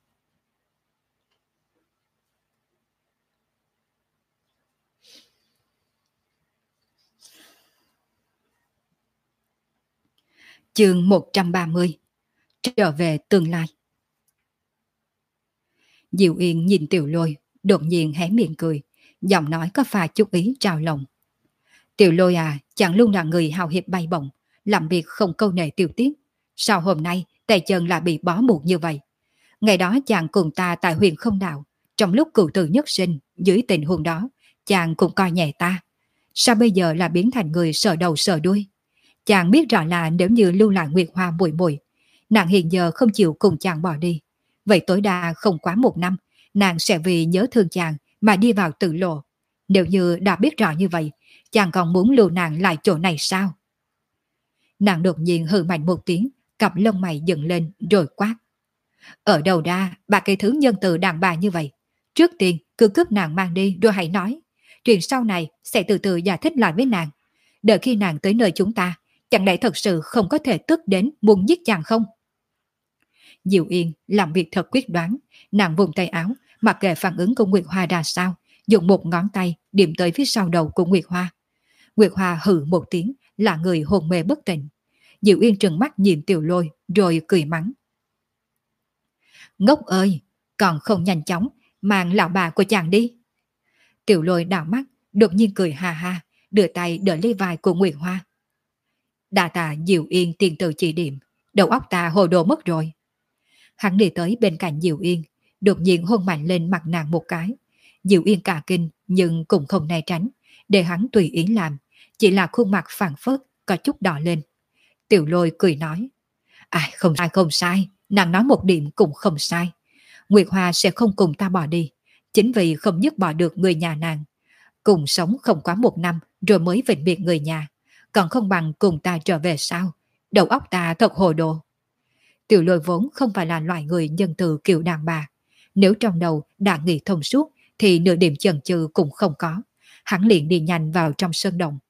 Chương 130. Trở về tương lai. Diệu Yên nhìn Tiểu Lôi, đột nhiên hé miệng cười, giọng nói có pha chút ý trào lòng. Tiểu Lôi à, chẳng luôn là người hào hiệp bay bổng, làm việc không câu nệ tiêu tiếc. Sao hôm nay tay chân lại bị bó buộc như vậy? Ngày đó chàng cùng ta tại huyền không đạo, trong lúc cựu tử nhất sinh, dưới tình huống đó, chàng cũng coi nhẹ ta. Sao bây giờ là biến thành người sợ đầu sợ đuôi? Chàng biết rõ là nếu như lưu lại Nguyệt Hoa muội muội, nàng hiện giờ không chịu cùng chàng bỏ đi. Vậy tối đa không quá 1 năm, nàng sẽ vì nhớ thương chàng mà đi vào tử lộ. Nếu như đã biết rõ như vậy, chàng còn muốn lưu nàng lại chỗ này sao? Nàng đột nhiên hừ mạnh một tiếng, cặp lông mày dựng lên rồi quát. Ở đầu ra, ba cái thứ nhân từ đàn bà như vậy. Trước tiên cứ cướp nàng mang đi rồi hãy nói. Chuyện sau này sẽ từ từ giải thích lại với nàng. Đợi khi nàng tới nơi chúng ta, chẳng lẽ thật sự không có thể tức đến muốn giết chàng không? Diệu Yên làm việc thật quyết đoán, nàng vùng tay áo, mặc kệ phản ứng của Nguyệt Hoa ra sao, dùng một ngón tay điểm tới phía sau đầu của Nguyệt Hoa. Nguyệt Hoa hừ một tiếng, là người hồn mê bất tỉnh. Diệu Yên trừng mắt nhìn Tiểu Lôi rồi cười mắng. Ngốc ơi, còn không nhanh chóng mang lão bà của chàng đi. Tiểu Lôi đảo mắt, đột nhiên cười ha ha, đưa tay đỡ lấy vai của Nguyệt Hoa. Đà tạ Diệu Yên tiền từ chỉ điểm, đầu óc ta hồ đồ mất rồi. Hắn đi tới bên cạnh Diệu Yên, đột nhiên hôn mạnh lên mặt nàng một cái. Diệu Yên cả kinh nhưng cũng không né tránh, để hắn tùy ý làm, chỉ là khuôn mặt phảng phất có chút đỏ lên. Tiểu Lôi cười nói, không sai không sai, nàng nói một điểm cũng không sai. Nguyệt Hoa sẽ không cùng ta bỏ đi, chính vì không dứt bỏ được người nhà nàng. Cùng sống không quá 1 năm rồi mới vĩnh biệt người nhà, còn không bằng cùng ta trở về sao? Đầu óc ta thật hồ đồ. Tiểu Lôi vốn không phải là loại người nhân từ kiểu đàn bà. Nếu trong đầu đã nghĩ thông suốt thì nửa điểm chần chừ cũng không có. Hắn liền đi nhanh vào trong sơn động.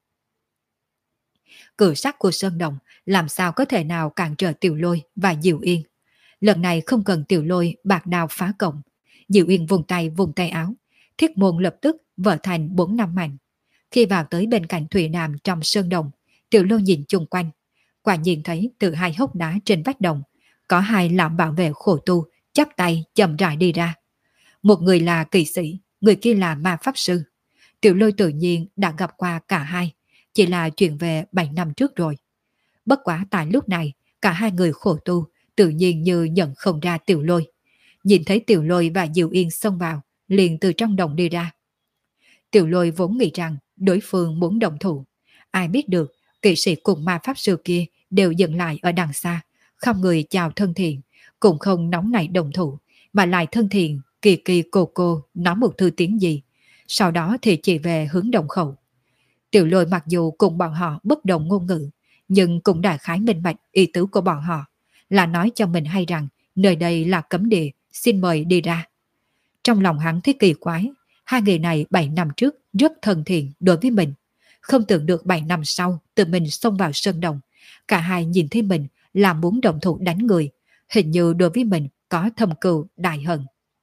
Cửa sắt của sơn động làm sao có thể nào cản trở Tiểu Lôi và Diệu Yên. Lần này không cần Tiểu Lôi bạc đao phá cổng. Diệu Yên vùng tay áo, thiết môn lập tức vỡ thành 4-5 mảnh. Khi vào tới bên cạnh thủy đàm trong sơn động, Tiểu Lôi nhìn chung quanh, quả nhiên thấy từ 2 hốc đá trên vách động có 2 lão bảo vệ khổ tu chắp tay chậm rãi đi ra. Một người là kỵ sĩ, người kia là ma pháp sư. Tiểu Lôi tự nhiên đã gặp qua cả hai, chỉ là chuyện về 7 năm trước rồi. Bất quá tại lúc này, cả 2 người khổ tu tự nhiên như nhận không ra Tiểu Lôi. Nhìn thấy Tiểu Lôi và Diệu Yên xông vào, liền từ trong đồng đi ra. Tiểu Lôi vốn nghĩ rằng đối phương muốn động thủ. Ai biết được, kỵ sĩ cùng ma pháp sư kia đều dừng lại ở đằng xa, không người chào thân thiện, cũng không nóng nảy động thủ, mà lại thân thiện, kỳ kỳ cô nói một thư tiếng gì. Sau đó thì chỉ về hướng động khẩu. Tiểu Lôi mặc dù cùng bọn họ bất đồng ngôn ngữ, nhưng cũng đã khái minh bạch ý tứ của bọn họ, là nói cho mình hay rằng nơi đây là cấm địa, xin mời đi ra. Trong lòng hắn thấy kỳ quái, 2 người này 7 năm trước rất thân thiện đối với mình. Không tưởng được 7 năm sau tự mình xông vào sơn động, cả hai nhìn thấy mình là muốn động thủ đánh người, hình như đối với mình có thâm cừu đại hận.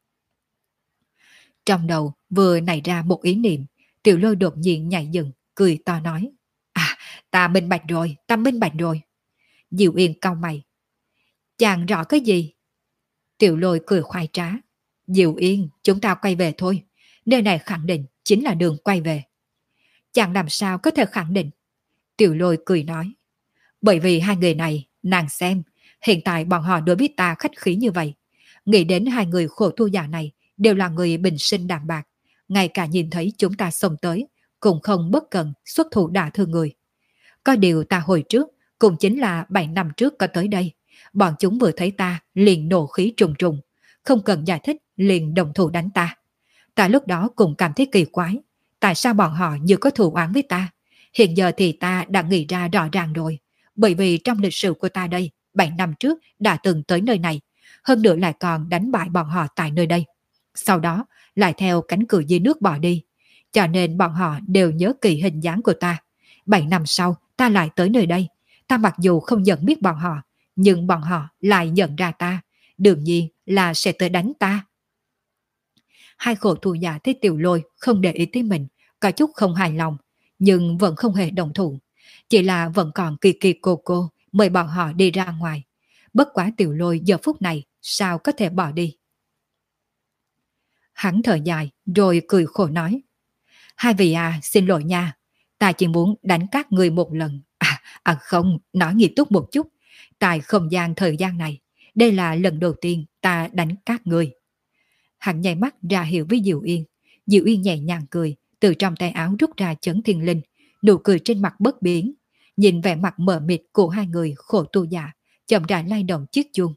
Trong đầu vừa nảy ra một ý niệm, Tiểu Lôi đột nhiên nhảy dựng, cười to nói. Ta minh bạch rồi, ta minh bạch rồi. Diệu Yên cau mày. Chàng rõ cái gì? Tiểu Lôi cười khoái trá. Diệu Yên, chúng ta quay về thôi. Nơi này khẳng định chính là đường quay về. Chàng làm sao có thể khẳng định? Tiểu Lôi cười nói. Bởi vì hai người này, nàng xem, hiện tại bọn họ đối với ta khách khí như vậy. Nghĩ đến hai người khổ tu già này đều là người bình sinh đạm bạc. Ngay cả nhìn thấy chúng ta xông tới, cũng không bất cần xuất thủ đả thương người. Có điều ta hồi trước, cũng chính là 7 năm trước có tới đây. Bọn chúng vừa thấy ta liền nổ khí trùng trùng. Không cần giải thích liền đồng thủ đánh ta. Ta lúc đó cũng cảm thấy kỳ quái. Tại sao bọn họ như có thù oán với ta? Hiện giờ thì ta đã nghĩ ra rõ ràng rồi. Bởi vì trong lịch sử của ta đây, 7 năm trước đã từng tới nơi này. Hơn nữa lại còn đánh bại bọn họ tại nơi đây. Sau đó lại theo cánh cửa dưới nước bỏ đi. Cho nên bọn họ đều nhớ kỳ hình dáng của ta. 7 năm sau ta lại tới nơi đây. Ta mặc dù không nhận biết bọn họ, nhưng bọn họ lại nhận ra ta. Đương nhiên là sẽ tới đánh ta. Hai khổ tu giả thấy Tiểu Lôi không để ý tới mình, có chút không hài lòng, nhưng vẫn không hề đồng thủ. Chỉ là vẫn còn kỳ kỳ cô mời bọn họ đi ra ngoài. Bất quá Tiểu Lôi giờ phút này sao có thể bỏ đi. Hắn thở dài rồi cười khổ nói. Hai vị xin lỗi nha. Ta chỉ muốn đánh các người một lần. Không, nói nghiêm túc một chút. Tại không gian thời gian này, đây là lần đầu tiên ta đánh các người. Hắn nháy mắt ra hiệu với Diệu Yên. Diệu Yên nhẹ nhàng cười, từ trong tay áo rút ra chấn thiên linh, nụ cười trên mặt bất biến. Nhìn vẻ mặt mờ mịt của hai người khổ tu già, chậm rãi lay động chiếc chuông.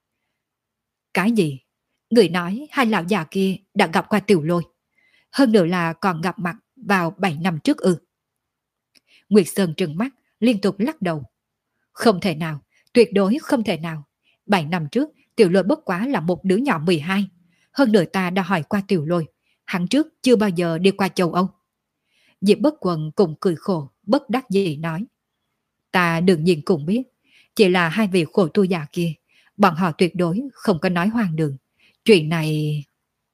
Cái gì? Người nói hai lão già kia đã gặp qua Tiểu Lôi. Hơn nữa là còn gặp mặt vào 7 năm trước ư? Nguyệt Sơn trừng mắt, liên tục lắc đầu. Không thể nào, tuyệt đối không thể nào. 7 năm trước, Tiểu Lôi bất quá là một đứa nhỏ 12. Hơn nữa ta đã hỏi qua Tiểu Lôi, hắn trước chưa bao giờ đi qua châu Âu. Diệp Bất Quần cùng cười khổ, bất đắc dĩ nói. Ta đương nhiên cũng biết, chỉ là hai vị khổ tu già kia, bọn họ tuyệt đối không có nói hoang đường. Chuyện này...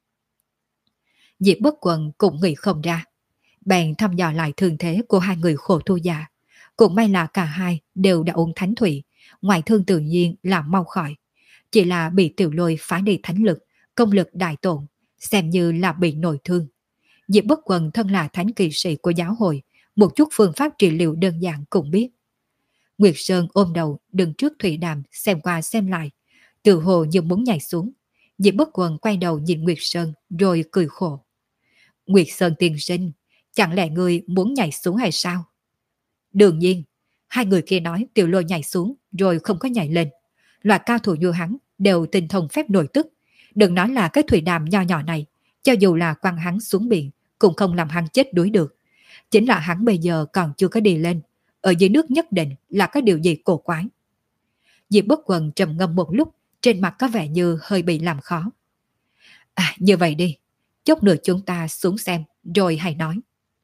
Diệp Bất Quần cũng nghĩ không ra. Bèn thăm dò lại thương thế của hai người khổ tu già. Cũng may là cả hai đều đã uống thánh thủy, ngoại thương tự nhiên là mau khỏi. Chỉ là bị Tiểu Lôi phá đi thánh lực, công lực đại tổn, xem như là bị nội thương. Diệp Bất Quần thân là thánh kỳ sĩ của giáo hội, một chút phương pháp trị liệu đơn giản cũng biết. Nguyệt Sơn ôm đầu đứng trước thủy đàm xem qua xem lại, tự hồ như muốn nhảy xuống. Diệp Bất Quần quay đầu nhìn Nguyệt Sơn rồi cười khổ. Nguyệt Sơn tiên sinh, chẳng lẽ người muốn nhảy xuống hay sao? Đương nhiên, hai người kia nói Tiểu Lôi nhảy xuống rồi không có nhảy lên. Loại cao thủ như hắn đều tinh thông phép nội tức. Đừng nói là cái thủy đàm nho nhỏ này, cho dù là quăng hắn xuống biển cũng không làm hắn chết đuối được. Chính là hắn bây giờ còn chưa có đi lên, ở dưới nước nhất định là có điều gì cổ quái. Diệp Bất Quần trầm ngâm một lúc, trên mặt có vẻ như hơi bị làm khó. Như vậy đi, chốc nữa chúng ta xuống xem rồi hãy nói.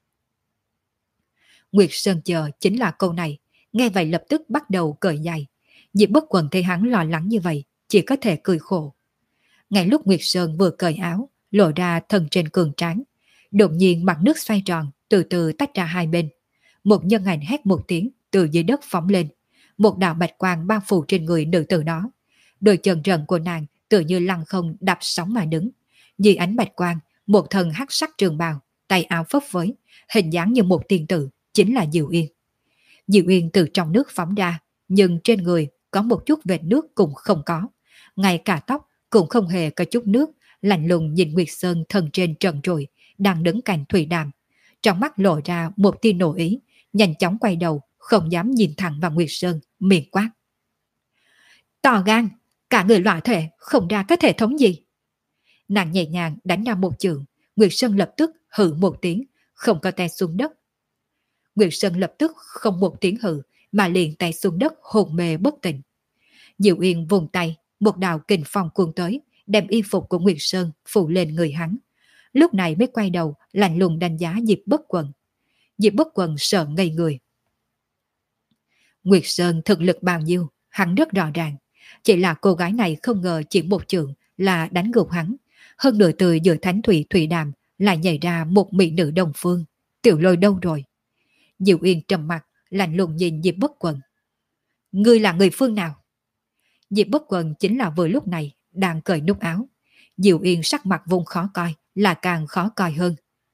Nguyệt Sơn chờ chính là câu này, nghe vậy lập tức bắt đầu cởi giày. Diệp Bất Quần thấy hắn lo lắng như vậy, chỉ có thể cười khổ. Ngay lúc Nguyệt Sơn vừa cởi áo, lộ ra thân trên cường tráng, đột nhiên mặt nước xoay tròn, từ từ tách ra hai bên. Một nhân ảnh hét một tiếng từ dưới đất phóng lên, một đạo bạch quang bao phủ trên người nữ tử đó. Đôi chân trần của nàng tự như lăng không đạp sóng mà đứng. Dưới ánh bạch quang, một thần hắc sắc trường bào, tay áo phấp phới, hình dáng như một tiên tử, chính là Diệu Yên. Diệu Yên từ trong nước phóng ra, nhưng trên người có một chút vệt nước cũng không có. Ngay cả tóc cũng không hề có chút nước, lạnh lùng nhìn Nguyệt Sơn thân trên trần trụi, đang đứng cạnh thủy đàm. Trong mắt lộ ra một tia nổi ý, nhanh chóng quay đầu, không dám nhìn thẳng vào Nguyệt Sơn, miệng quát. To gan, cả người loại thể, không ra cái thể thống gì. Nàng nhẹ nhàng đánh ra một chưởng, Nguyệt Sơn lập tức hừ một tiếng, không có tay xuống đất. Nguyệt Sơn lập tức không một tiếng hừ, mà liền tay xuống đất hồn mê bất tỉnh. Diệu Yên vùng tay, một đạo kình phong cuồng tới, đem y phục của Nguyệt Sơn phủ lên người hắn. Lúc này mới quay đầu, lạnh lùng đánh giá Diệp Bất Quần. Diệp Bất Quần sợ ngây người. Nguyệt Sơn thực lực bao nhiêu, hắn rất rõ ràng. Chỉ là cô gái này không ngờ chỉ một chưởng là đánh gục hắn. Hơn nữa từ giữa thánh thủy thủy đàm lại nhảy ra một mỹ nữ đồng phương. Tiểu Lôi đâu rồi? Diệu Yên trầm mặt, lạnh lùng nhìn Diệp Bất Quần. Ngươi là người phương nào? Diệp Bất Quần chính là vừa lúc này đang cởi nút áo. Diệu Yên sắc mặt vùng khó coi, là càng khó coi hơn.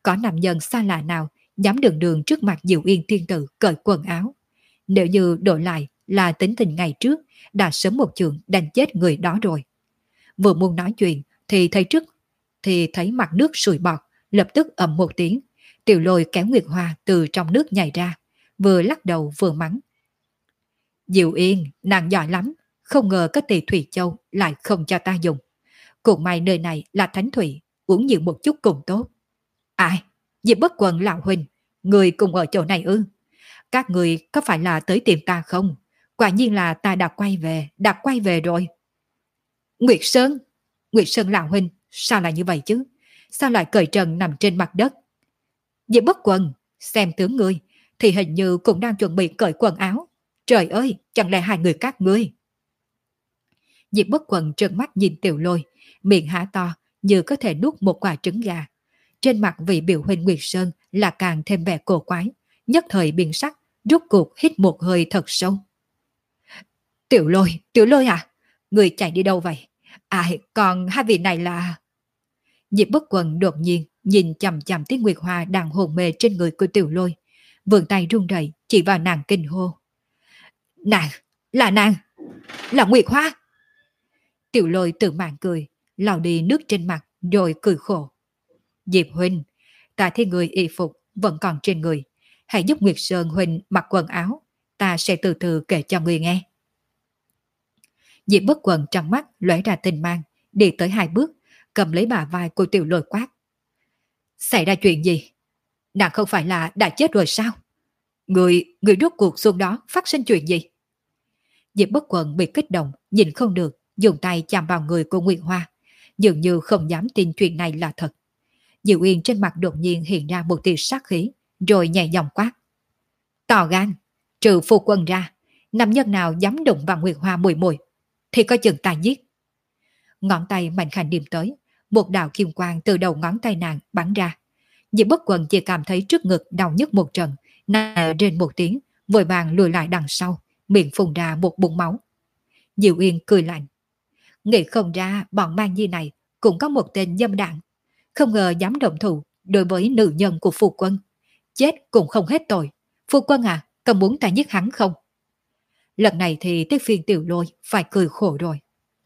có nam nhân xa lạ nào dám đường đường trước mặt Diệu Yên tiên tử cởi quần áo. Nếu như đổi lại là tính tình ngày trước, đã sớm một trường đánh chết người đó rồi. Vừa muốn nói chuyện thì thấy mặt nước sùi bọt, lập tức ầm một tiếng. Tiểu Lôi kéo Nguyệt Hoa từ trong nước nhảy ra, vừa lắc đầu vừa mắng. Diệu Yên, nàng giỏi lắm, không ngờ có tỷ thủy châu lại không cho ta dùng. Cũng may nơi này là thánh thủy, uống nhiều một chút cũng tốt. Ai? Diệp Bất Quần lão huynh, người cùng ở chỗ này ư? Các người có phải là tới tìm ta không? Quả nhiên là ta đã quay về rồi. Nguyệt Sơn, Nguyệt Sơn lão huynh, sao lại như vậy chứ? Sao lại cởi trần nằm trên mặt đất? Diệp Bất Quần, xem tướng ngươi, thì hình như cũng đang chuẩn bị cởi quần áo. Trời ơi, chẳng lẽ hai người các ngươi? Diệp Bất Quần trợn mắt nhìn Tiểu Lôi, miệng há to như có thể nuốt một quả trứng gà. Trên mặt vị biểu huynh Nguyệt Sơn là càng thêm vẻ cổ quái, nhất thời biến sắc, rút cuộc hít một hơi thật sâu. Tiểu Lôi à? Người chạy đi đâu vậy? Còn hai vị này là... Diệp Bất Quần đột nhiên nhìn chằm chằm Tiết Nguyệt Hoa đang hồn mê trên người của Tiểu Lôi, vươn tay run rẩy chỉ vào nàng kinh hô. Nàng, là Nguyệt Hoa. Tiểu Lôi tự mạng cười, lau đi nước trên mặt rồi cười khổ. Diệp huynh, ta thấy người y phục vẫn còn trên người, hãy giúp Nguyệt Sơn huynh mặc quần áo, ta sẽ từ từ kể cho người nghe. Diệp Bất Quần trong mắt lóe ra tình mang, đi tới hai bước, cầm lấy bả vai của Tiểu Lôi quát. Xảy ra chuyện gì? Nàng không phải là đã chết rồi sao? Người rốt cuộc xuống đó phát sinh chuyện gì? Diệp Bất Quần bị kích động, nhìn không được, dùng tay chạm vào người của Nguyệt Hoa, dường như không dám tin chuyện này là thật. Diệu Yên trên mặt đột nhiên hiện ra một tia sát khí, rồi nhẹ giọng quát. Tò gan, trừ phu quân ra, nam nhân nào dám đụng vào Nguyệt Hoa mùi mùi, thì có chừng ta giết. Ngón tay mạnh khảnh điểm tới, một đạo kim quang từ đầu ngón tay nàng bắn ra. Diệp Bất Quần chỉ cảm thấy trước ngực đau nhức một trận, nàng rên một tiếng, vội vàng lùi lại đằng sau, miệng phun ra một bụng máu. Diệu Yên cười lạnh. Nghĩ không ra bọn mang nhi này cũng có một tên dâm đảng, không ngờ dám động thủ đối với nữ nhân của phu quân. Chết cũng không hết tội. Phu quân à, có muốn ta giết hắn không? Lần này thì tới phiên Tiểu Lôi phải cười khổ rồi.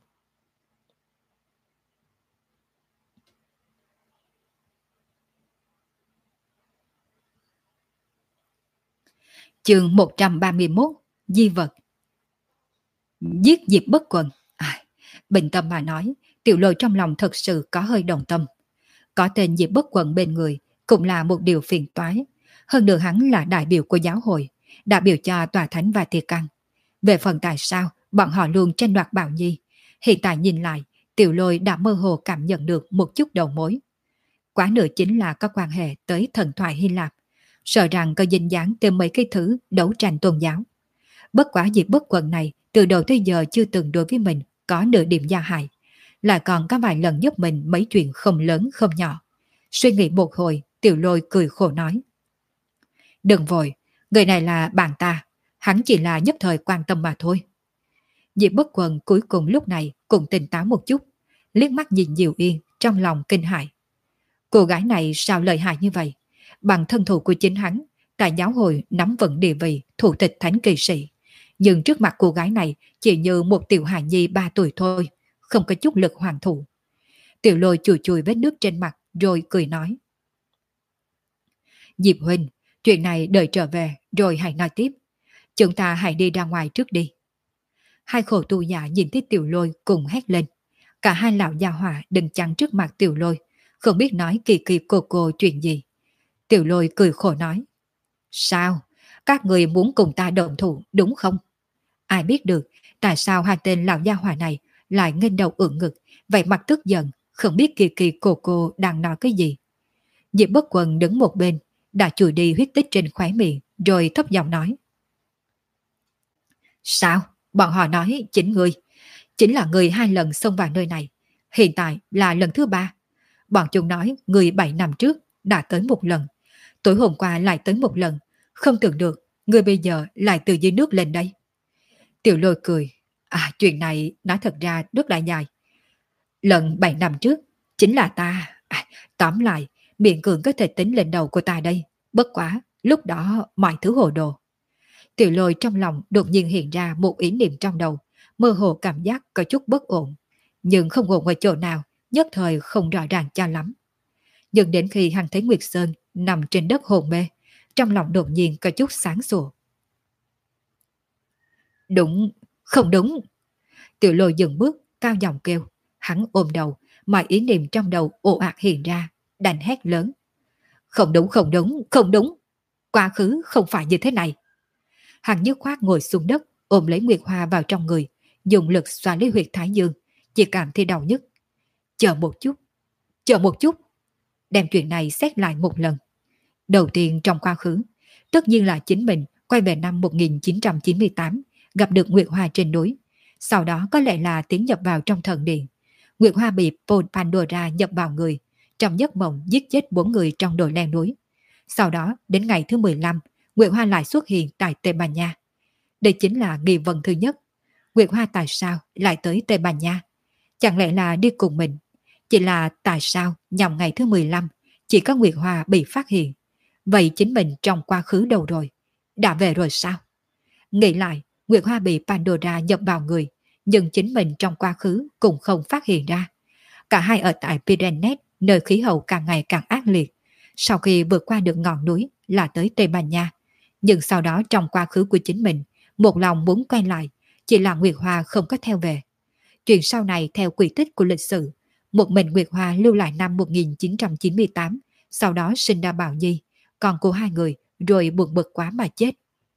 Chương 131, Di vật. Giết Diệp Bất Quần. Bình tâm mà nói, Tiểu Lôi trong lòng thật sự có hơi đồng tâm. Có tên Diệp Bất Quần bên người cũng là một điều phiền toái. Hơn nữa hắn là đại biểu của giáo hội, đại biểu cho tòa thánh và thiệt căn. Về phần tại sao bọn họ luôn tranh đoạt Bảo Nhi, hiện tại nhìn lại, Tiểu Lôi đã mơ hồ cảm nhận được một chút đầu mối. Quá nữa chính là có quan hệ tới thần thoại Hy Lạp, sợ rằng có dính dáng tới mấy cái thứ đấu tranh tôn giáo. Bất quá Diệp Bất Quần này từ đầu tới giờ chưa từng đối với mình có nửa điểm gia hại, lại còn có vài lần giúp mình mấy chuyện không lớn không nhỏ. Suy nghĩ một hồi, Tiểu Lôi cười khổ nói. Đừng vội, người này là bạn ta, hắn chỉ là nhất thời quan tâm mà thôi. Diệp Bất Quần cuối cùng lúc này cũng tỉnh táo một chút, liếc mắt nhìn Diệu Yên trong lòng kinh hãi. Cô gái này sao lợi hại như vậy? Bằng thân thủ của chính hắn, tại giáo hội nắm vững địa vị thủ tịch thánh kỳ sĩ. Nhưng trước mặt cô gái này chỉ như một tiểu hài nhi 3 tuổi thôi, không có chút lực hoàn thủ. Tiểu Lôi chùi chùi vết nước trên mặt rồi cười nói. Diệp huynh, chuyện này đợi trở về rồi hãy nói tiếp. Chúng ta hãy đi ra ngoài trước đi. Hai khổ tu giả nhìn thấy Tiểu Lôi cùng hét lên. Cả hai lão gia hỏa đứng chắn trước mặt Tiểu Lôi, không biết nói kỳ kỳ cô chuyện gì. Tiểu Lôi cười khổ nói. Sao? Các người muốn cùng ta động thủ đúng không? Ai biết được tại sao hai tên lão gia hỏa này lại nghênh đầu ưỡn ngực, vậy mặt tức giận, không biết kỳ kỳ cô đang nói cái gì. Diệp Bất Quần đứng một bên, đã chùi đi huyết tích trên khóe miệng, rồi thấp giọng nói. Sao? Bọn họ nói chính là người 2 lần xông vào nơi này, hiện tại là lần thứ 3. Bọn chúng nói người 7 năm trước đã tới một lần, tối hôm qua lại tới một lần, không tưởng được người bây giờ lại từ dưới nước lên đây. Tiểu Lôi cười. Chuyện này nói thật ra rất là dài. Lần 7 năm trước chính là ta. Tóm lại, miệng cường có thể tính lên đầu của ta đây. Bất quá, lúc đó mọi thứ hồ đồ. Tiểu Lôi trong lòng đột nhiên hiện ra một ý niệm trong đầu, mơ hồ cảm giác có chút bất ổn. Nhưng không ổn ở chỗ nào, nhất thời không rõ ràng cho lắm. Nhưng đến khi hắn thấy Nguyệt Sơn nằm trên đất hồn mê, trong lòng đột nhiên có chút sáng sủa. Đúng, không đúng. Tiểu Lôi dừng bước, cao giọng kêu. Hắn ôm đầu, mọi ý niệm trong đầu ồ ạt hiện ra, đành hét lớn. Không đúng, không đúng, không đúng. Quá khứ không phải như thế này. Hắn dứt khoát ngồi xuống đất, ôm lấy Nguyệt Hoa vào trong người, dùng lực xoa lấy huyệt thái dương, chỉ cảm thấy đau nhức. Chờ một chút, chờ một chút. Đem chuyện này xét lại một lần. Đầu tiên trong quá khứ, tất nhiên là chính mình quay về năm 1998, gặp được Nguyệt Hoa trên núi. Sau đó có lẽ là tiến nhập vào trong thần điện. Nguyệt Hoa bị Pandora nhập vào người, trong giấc mộng giết chết 4 người trong đồi leo núi. Sau đó đến ngày thứ 15, Nguyệt Hoa lại xuất hiện tại Tây Ban Nha. Đây chính là nghi vấn thứ nhất. Nguyệt Hoa tại sao lại tới Tây Ban Nha? Chẳng lẽ là đi cùng mình? Chỉ là tại sao nhằm ngày thứ 15 chỉ có Nguyệt Hoa bị phát hiện? Vậy chính mình trong quá khứ đâu rồi? Đã về rồi sao? Nghĩ lại, Nguyệt Hoa bị Pandora nhập vào người, nhưng chính mình trong quá khứ cũng không phát hiện ra. Cả hai ở tại Pyrenees, nơi khí hậu càng ngày càng ác liệt. Sau khi vượt qua được ngọn núi là tới Tây Ban Nha. Nhưng sau đó trong quá khứ của chính mình, một lòng muốn quay lại, chỉ là Nguyệt Hoa không có theo về. Chuyện sau này theo quy tích của lịch sử, một mình Nguyệt Hoa lưu lại năm 1998, sau đó sinh ra Bảo Nhi, con của hai người, rồi buồn bực quá mà chết.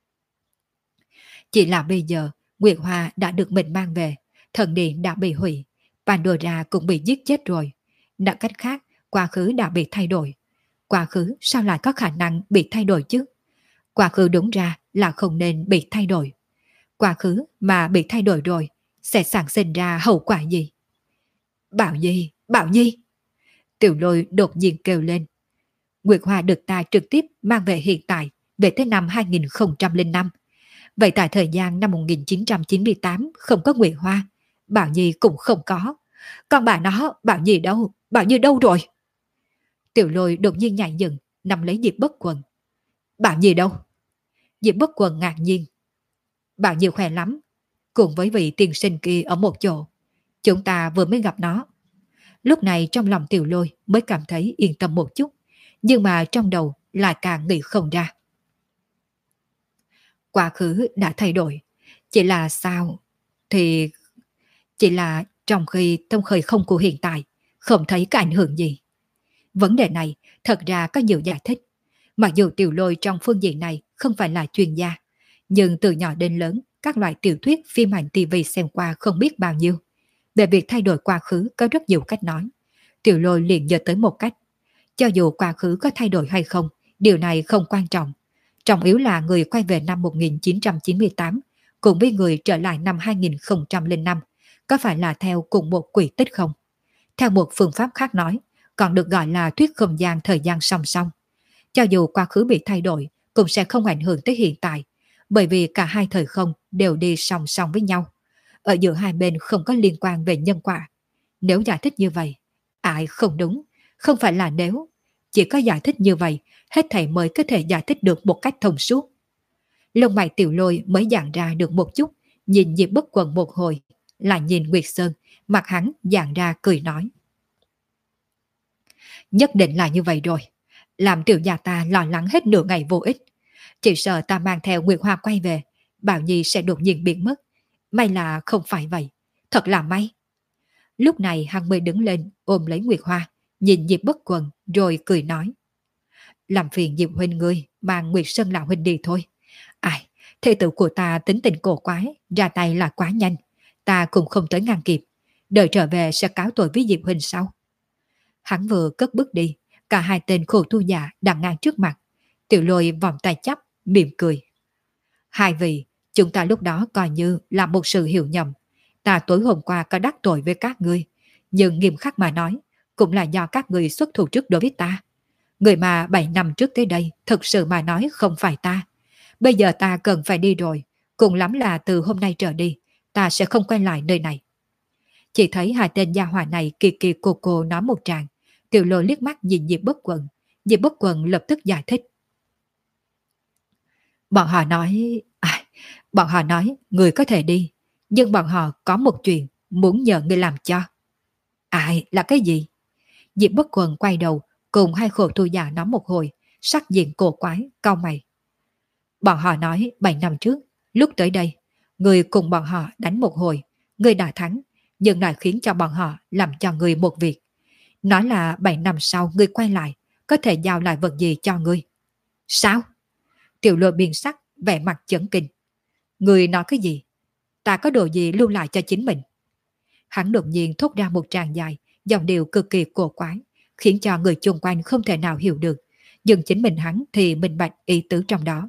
Chỉ là bây giờ, Nguyệt Hoa đã được mình mang về, thần điện đã bị hủy, Pandora cũng bị giết chết rồi. Nói cách khác, quá khứ đã bị thay đổi. Quá khứ sao lại có khả năng bị thay đổi chứ? Quá khứ đúng ra là không nên bị thay đổi. Quá khứ mà bị thay đổi rồi, sẽ sản sinh ra hậu quả gì? Bảo Nhi, Bảo Nhi! Tiểu Lôi đột nhiên kêu lên. Nguyệt Hoa được ta trực tiếp mang về hiện tại, về tới năm 2005. Vậy tại thời gian năm 1998 không có Nguyệt Hoa, Bảo Nhi cũng không có. Còn bà nó, Bảo Nhi đâu? Bảo Nhi đâu rồi? Tiểu Lôi đột nhiên nhảy dựng, nắm lấy Diệp Bất Quần. Bảo Nhi đâu? Diệp Bất Quần ngạc nhiên. Bảo Nhi khỏe lắm, cùng với vị tiên sinh kia ở một chỗ. Chúng ta vừa mới gặp nó. Lúc này trong lòng Tiểu Lôi mới cảm thấy yên tâm một chút, nhưng mà trong đầu lại càng nghĩ không ra. Quá khứ đã thay đổi, chỉ là sao? Thì chỉ là trong khi trong khởi không của hiện tại, không thấy có ảnh hưởng gì. Vấn đề này thật ra có nhiều giải thích. Mặc dù Tiểu Lôi trong phương diện này không phải là chuyên gia, nhưng từ nhỏ đến lớn, các loại tiểu thuyết, phim ảnh TV xem qua không biết bao nhiêu. Về việc thay đổi quá khứ có rất nhiều cách nói. Tiểu Lôi liền nhớ tới một cách. Cho dù quá khứ có thay đổi hay không, điều này không quan trọng. Trọng yếu là người quay về năm 1998 cùng với người trở lại năm 2005 có phải là theo cùng một quỹ tích không? Theo một phương pháp khác nói, còn được gọi là thuyết không gian thời gian song song. Cho dù quá khứ bị thay đổi, cũng sẽ không ảnh hưởng tới hiện tại, bởi vì cả hai thời không đều đi song song với nhau. Ở giữa hai bên không có liên quan về nhân quả. Nếu giải thích như vậy, ai không đúng, không phải là nếu. Chỉ có giải thích như vậy, hết thảy mới có thể giải thích được một cách thông suốt. Lông mày Tiểu Lôi mới dàn ra được một chút, nhìn Diệp Bất Quần một hồi, lại nhìn Nguyệt Sơn, mặt hắn dàn ra cười nói. Nhất định là như vậy rồi, làm tiểu gia ta lo lắng hết nửa ngày vô ích. Chỉ sợ ta mang theo Nguyệt Hoa quay về, Bảo Nhi sẽ đột nhiên biến mất. May là không phải vậy, thật là may. Lúc này hắn mới đứng lên ôm lấy Nguyệt Hoa, nhìn Diệp Bất Quần rồi cười nói. Làm phiền Diệp huynh ngươi mang Nguyệt Sơn lão huynh đi thôi. Ai, thê tử của ta tính tình cổ quái, ra tay là quá nhanh, ta cũng không tới ngăn kịp, đợi trở về sẽ cáo tội với Diệp huynh sau. Hắn vừa cất bước đi, cả hai tên khổ tu giả đang ngang trước mặt. Tiểu Lôi vòng tay chắp, mỉm cười. Hai vị, chúng ta lúc đó coi như là một sự hiểu nhầm. Ta tối hôm qua có đắc tội với các ngươi, nhưng nghiêm khắc mà nói, cũng là do các ngươi xuất thủ trước đối với ta. Người mà 7 năm trước tới đây, thực sự mà nói không phải ta. Bây giờ ta cần phải đi rồi, cùng lắm là từ hôm nay trở đi, ta sẽ không quay lại nơi này. Chỉ thấy hai tên gia hỏa này kỳ kỳ cô nói một tràng. Tiểu Lôi liếc mắt nhìn Diệp Bất Quần, Diệp Bất Quần lập tức giải thích. Bọn họ nói... bọn họ nói người có thể đi, nhưng bọn họ có một chuyện muốn nhờ người làm cho. Ai là cái gì? Diệp Bất Quần quay đầu cùng hai khổ tu già nói một hồi, sắc diện cổ quái, cau mày. Bọn họ nói 7 năm trước, lúc tới đây, người cùng bọn họ đánh một hồi, người đã thắng, nhưng lại khiến cho bọn họ làm cho người một việc. Nói là 7 năm sau người quay lại, có thể giao lại vật gì cho người. Sao? Tiểu Lôi biến sắc, vẻ mặt chấn kinh. Người nói cái gì? Ta có đồ gì lưu lại cho chính mình? Hắn đột nhiên thốt ra một tràng dài, dòng điệu cực kỳ cổ quái, khiến cho người chung quanh không thể nào hiểu được, nhưng chính mình hắn thì minh bạch ý tứ trong đó.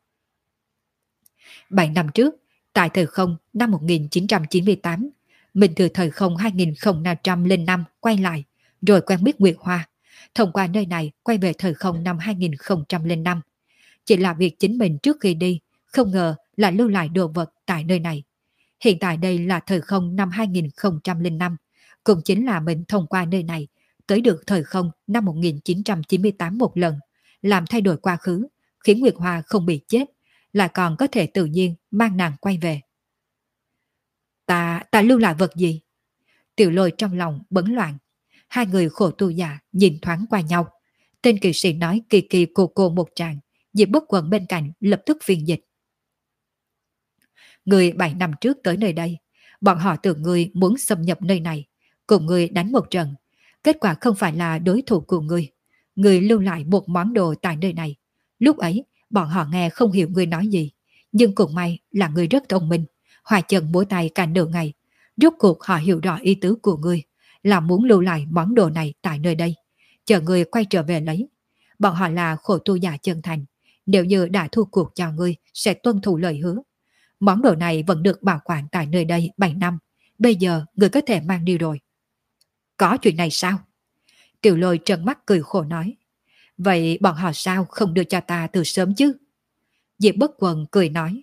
7 năm trước, tại thời không năm 1998, mình từ thời không 2005 quay lại, rồi quen biết Nguyệt Hoa, thông qua nơi này quay về thời không năm 2005. Chỉ là việc chính mình trước khi đi, không ngờ là lưu lại đồ vật tại nơi này. Hiện tại đây là thời không năm 2005, cũng chính là mình thông qua nơi này, tới được thời không năm 1998 một lần, làm thay đổi quá khứ, khiến Nguyệt Hoa không bị chết, lại còn có thể tự nhiên mang nàng quay về. Ta lưu lại vật gì? Tiểu Lôi trong lòng bấn loạn. Hai người khổ tu già nhìn thoáng qua nhau. Tên kỵ sĩ nói kỳ kỳ cô một tràng, Diệp Bất Quần bên cạnh lập tức phiên dịch. Người 7 năm trước tới nơi đây, bọn họ tưởng người muốn xâm nhập nơi này, cùng người đánh một trận. Kết quả không phải là đối thủ của người. Người lưu lại một món đồ tại nơi này. Lúc ấy, bọn họ nghe không hiểu người nói gì. Nhưng cũng may là người rất thông minh. Hòa chân múa tay cả nửa ngày. Rốt cuộc họ hiểu rõ ý tứ của người, là muốn lưu lại món đồ này tại nơi đây. Chờ người quay trở về lấy. Bọn họ là khổ tu giả chân thành. Nếu như đã thua cuộc cho người, sẽ tuân thủ lời hứa. Món đồ này vẫn được bảo quản tại nơi đây 7 năm. Bây giờ người có thể mang đi rồi. Có chuyện này sao? Tiểu Lôi trợn mắt cười khổ nói. Vậy bọn họ sao không đưa cho ta từ sớm chứ? Diệp Bất Quần cười nói.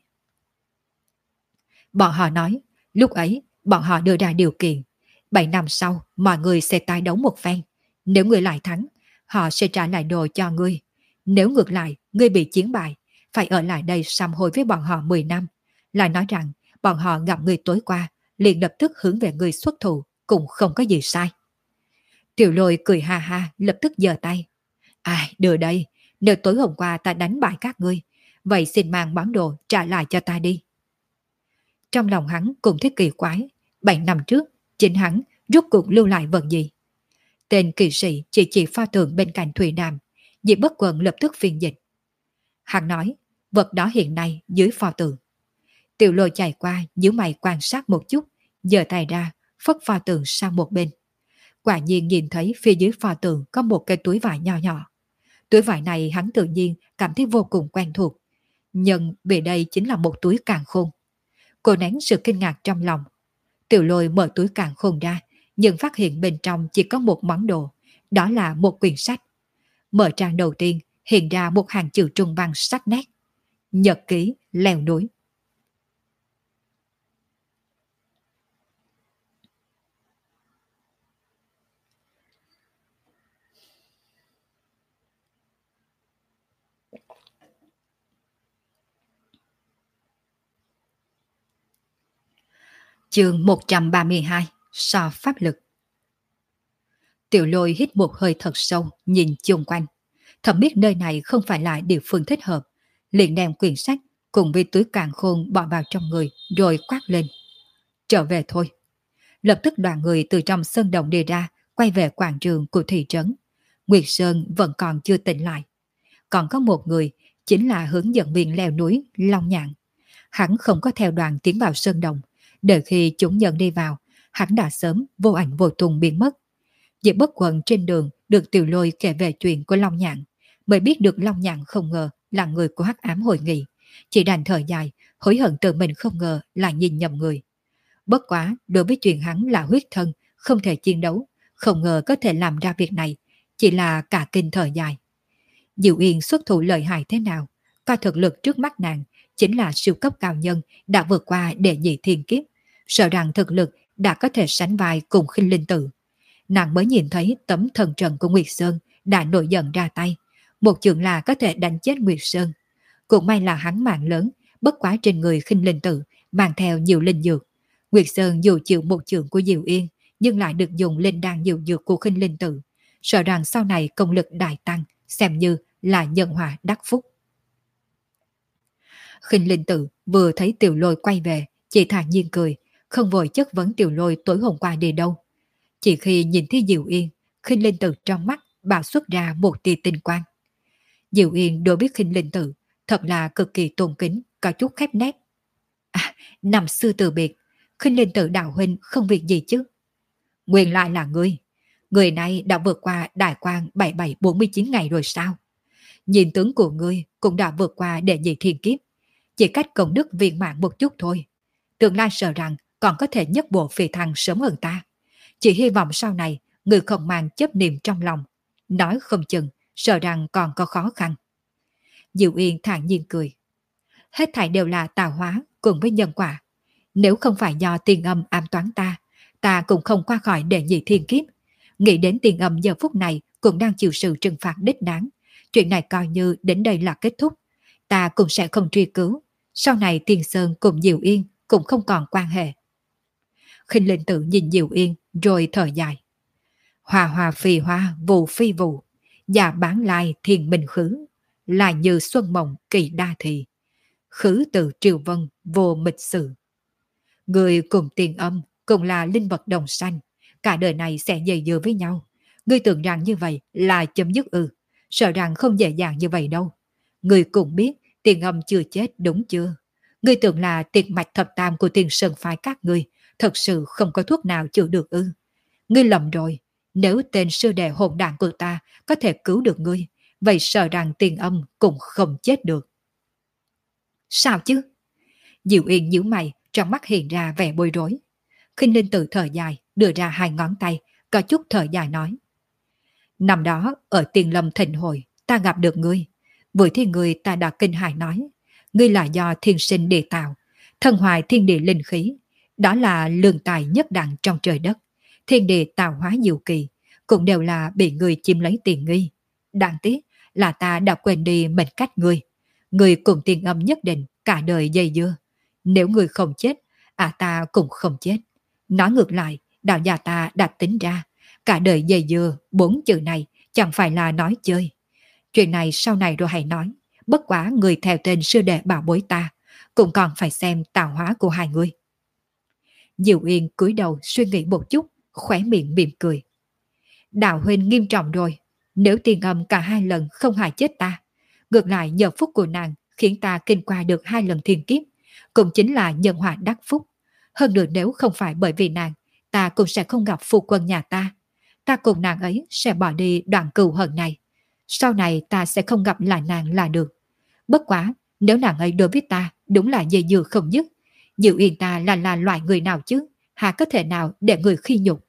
Bọn họ nói, lúc ấy bọn họ đưa ra điều kiện. 7 năm sau mọi người sẽ tái đấu một phen. Nếu người lại thắng, họ sẽ trả lại đồ cho ngươi. Nếu ngược lại, ngươi bị chiến bại, phải ở lại đây sám hối với bọn họ 10 năm. Lại nói rằng bọn họ gặp người tối qua, liền lập tức hướng về người xuất thủ, cũng không có gì sai. Tiểu Lôi cười ha ha, lập tức giơ tay. Ai, đưa đây, nếu tối hôm qua ta đánh bại các ngươi, vậy xin mang món đồ trả lại cho ta đi. Trong lòng hắn cũng thấy kỳ quái, 7 năm trước, chính hắn rốt cuộc lưu lại vật gì? Tên kỵ sĩ chỉ pho tượng bên cạnh Thủy Đàm, Diệp Bất Quần lập tức phiên dịch. Hắn nói, vật đó hiện nay dưới pho tượng. Tiểu Lôi chạy qua, nhíu mày quan sát một chút, giơ tay ra, phất pho tượng sang một bên. Quả nhiên nhìn thấy phía dưới pho tượng có một cái túi vải nhỏ nhỏ. Túi vải này hắn tự nhiên cảm thấy vô cùng quen thuộc. Nhưng vì đây chính là một túi càn khôn. Cô nén sự kinh ngạc trong lòng. Tiểu Lôi mở túi càn khôn ra, nhưng phát hiện bên trong chỉ có một món đồ. Đó là một quyển sách. Mở trang đầu tiên, hiện ra một hàng chữ Trung văn sắc nét. Nhật ký leo núi. Chương 132, so pháp lực. Tiểu Lôi hít một hơi thật sâu, nhìn chung quanh. Thầm biết nơi này không phải là địa phương thích hợp. Liền đem quyển sách cùng với túi càn khôn bỏ vào trong người, rồi quát lên. Trở về thôi. Lập tức đoàn người từ trong sân động đi ra, quay về quảng trường của thị trấn. Nguyệt Sơn vẫn còn chưa tỉnh lại. Còn có một người, chính là hướng dẫn viên leo núi Long Nhạn. Hắn không có theo đoàn tiến vào sân động. Đợi khi chúng nhận đi vào, hắn đã sớm vô ảnh vô tung biến mất. Diệp Bất Quần trên đường được Tiểu Lôi kể về chuyện của Long Nhạn, mới biết được Long Nhạn không ngờ là người của Hắc Ám Hội Nghị. Chỉ đành thở dài, hối hận tự mình không ngờ là nhìn nhầm người. Bất quá, đối với chuyện hắn là huyết thân, không thể chiến đấu, không ngờ có thể làm ra việc này, chỉ là cả kinh thở dài. Diệu Yên xuất thủ lợi hại thế nào, coi thực lực trước mắt nàng, chính là siêu cấp cao nhân đã vượt qua đệ nhị thiên kiếp, sợ rằng thực lực đã có thể sánh vai cùng Khinh Linh Tự. Nàng mới nhìn thấy tấm thần trận của Nguyệt Sơn đã nổi giận ra tay. Một chưởng là có thể đánh chết Nguyệt Sơn. Cũng may là hắn mạng lớn, bất quá trên người Khinh Linh Tử mang theo nhiều linh dược. Nguyệt Sơn dù chịu một chưởng của Diệu Yên, nhưng lại được dùng linh đan nhiều dược của Khinh Linh Tử. Sợ rằng sau này công lực đại tăng, xem như là nhân hòa đắc phúc. Khinh Linh Tử vừa thấy Tiểu Lôi quay về, chỉ thản nhiên cười, không vội chất vấn Tiểu Lôi tối hôm qua đi đâu. Chỉ khi nhìn thấy Diệu Yên, Khinh Linh Tử trong mắt bạo xuất ra một tia tinh quang. Diệu Yên đối biết Khinh Linh Tử thật là cực kỳ tôn kính, có chút khép nét. À, năm xưa từ biệt, Khinh Linh Tử đạo huynh không việc gì chứ? Nguyên lại là ngươi. Người này đã vượt qua đại quan 7749 ngày rồi sao? Nhìn tướng của ngươi cũng đã vượt qua đệ nhị thiên kiếp. Chỉ cách công đức viên mãn một chút thôi. Tương lai sợ rằng còn có thể nhất bộ phi thăng sớm hơn ta. Chỉ hy vọng sau này ngươi không mang chấp niệm trong lòng. Nói không chừng, sợ rằng còn có khó khăn. Diệu Yên thản nhiên cười. Hết thảy đều là tạo hóa cùng với nhân quả. Nếu không phải do tiền âm ám toán ta cũng không qua khỏi đệ nhị thiên kiếp. Nghĩ đến tiền âm giờ phút này cũng đang chịu sự trừng phạt đích đáng. Chuyện này coi như đến đây là kết thúc. Ta cũng sẽ không truy cứu. Sau này Tiền Sơn cùng Diệu Yên cũng không còn quan hệ. Khinh Linh Tử nhìn Diệu Yên rồi thở dài. Hòa hòa phi hoa, vụ phi vụ. Và bán lai thiền minh khứ. Là như xuân mộng kỳ đa thị. Khứ từ triều vân vô mịch sự. Người cùng tiền âm cùng là linh vật đồng sanh. Cả đời này sẽ dày dừa với nhau. Ngươi tưởng rằng như vậy là chấm dứt ư? Sợ rằng không dễ dàng như vậy đâu. Ngươi cũng biết tiền âm chưa chết đúng chưa? Ngươi tưởng là tiệt mạch thập tam của Tiền Sơn phái các ngươi thật sự không có thuốc nào chữa được ư? Ngươi lầm rồi. Nếu tên sư đệ hồn đảng của ta có thể cứu được ngươi, vậy sợ rằng tiền âm cũng không chết được. Sao chứ? Diệu Yên nhíu mày, trong mắt hiện ra vẻ bối rối. Khinh Linh Tử thở dài, đưa ra hai ngón tay, có chút thở dài nói. Năm đó, ở Tiền Lâm Thịnh Hội, ta gặp được ngươi. Vừa thì ngươi ta đã kinh hài nói. Ngươi là do thiên sinh địa tạo, thân hoài thiên địa linh khí. Đó là lương tài nhất đẳng trong trời đất. Thiên địa tạo hóa diệu kỳ, cũng đều là bị ngươi chiếm lấy tiền nghi. Đáng tiếc là ta đã quên đi mệnh cách ngươi. Ngươi cùng Tiền âm nhất định cả đời dây dưa. Nếu ngươi không chết, ta cũng không chết. Nói ngược lại, đạo gia ta đã tính ra, cả đời dây dưa 4 chữ này chẳng phải là nói chơi. Chuyện này sau này rồi hãy nói. Bất quá người theo tên sư đệ bảo bối ta, cũng còn phải xem tạo hóa của hai người. Diệu Yên cúi đầu suy nghĩ một chút, khóe miệng mỉm cười. Đạo huynh nghiêm trọng rồi. Nếu Tiền âm cả hai lần không hại chết ta, ngược lại nhờ phúc của nàng khiến ta kinh qua được 2 lần thiên kiếp, cũng chính là nhân họa đắc phúc. Hơn nữa nếu không phải bởi vì nàng, ta cũng sẽ không gặp phu quân nhà ta. Ta cùng nàng ấy sẽ bỏ đi đoạn cừu hận này. Sau này ta sẽ không gặp lại nàng là được. Bất quá, nếu nàng ấy đối với ta đúng là dây dưa không dứt, Diệu Yên ta là loại người nào chứ? Hà có thể nào để người khi nhục?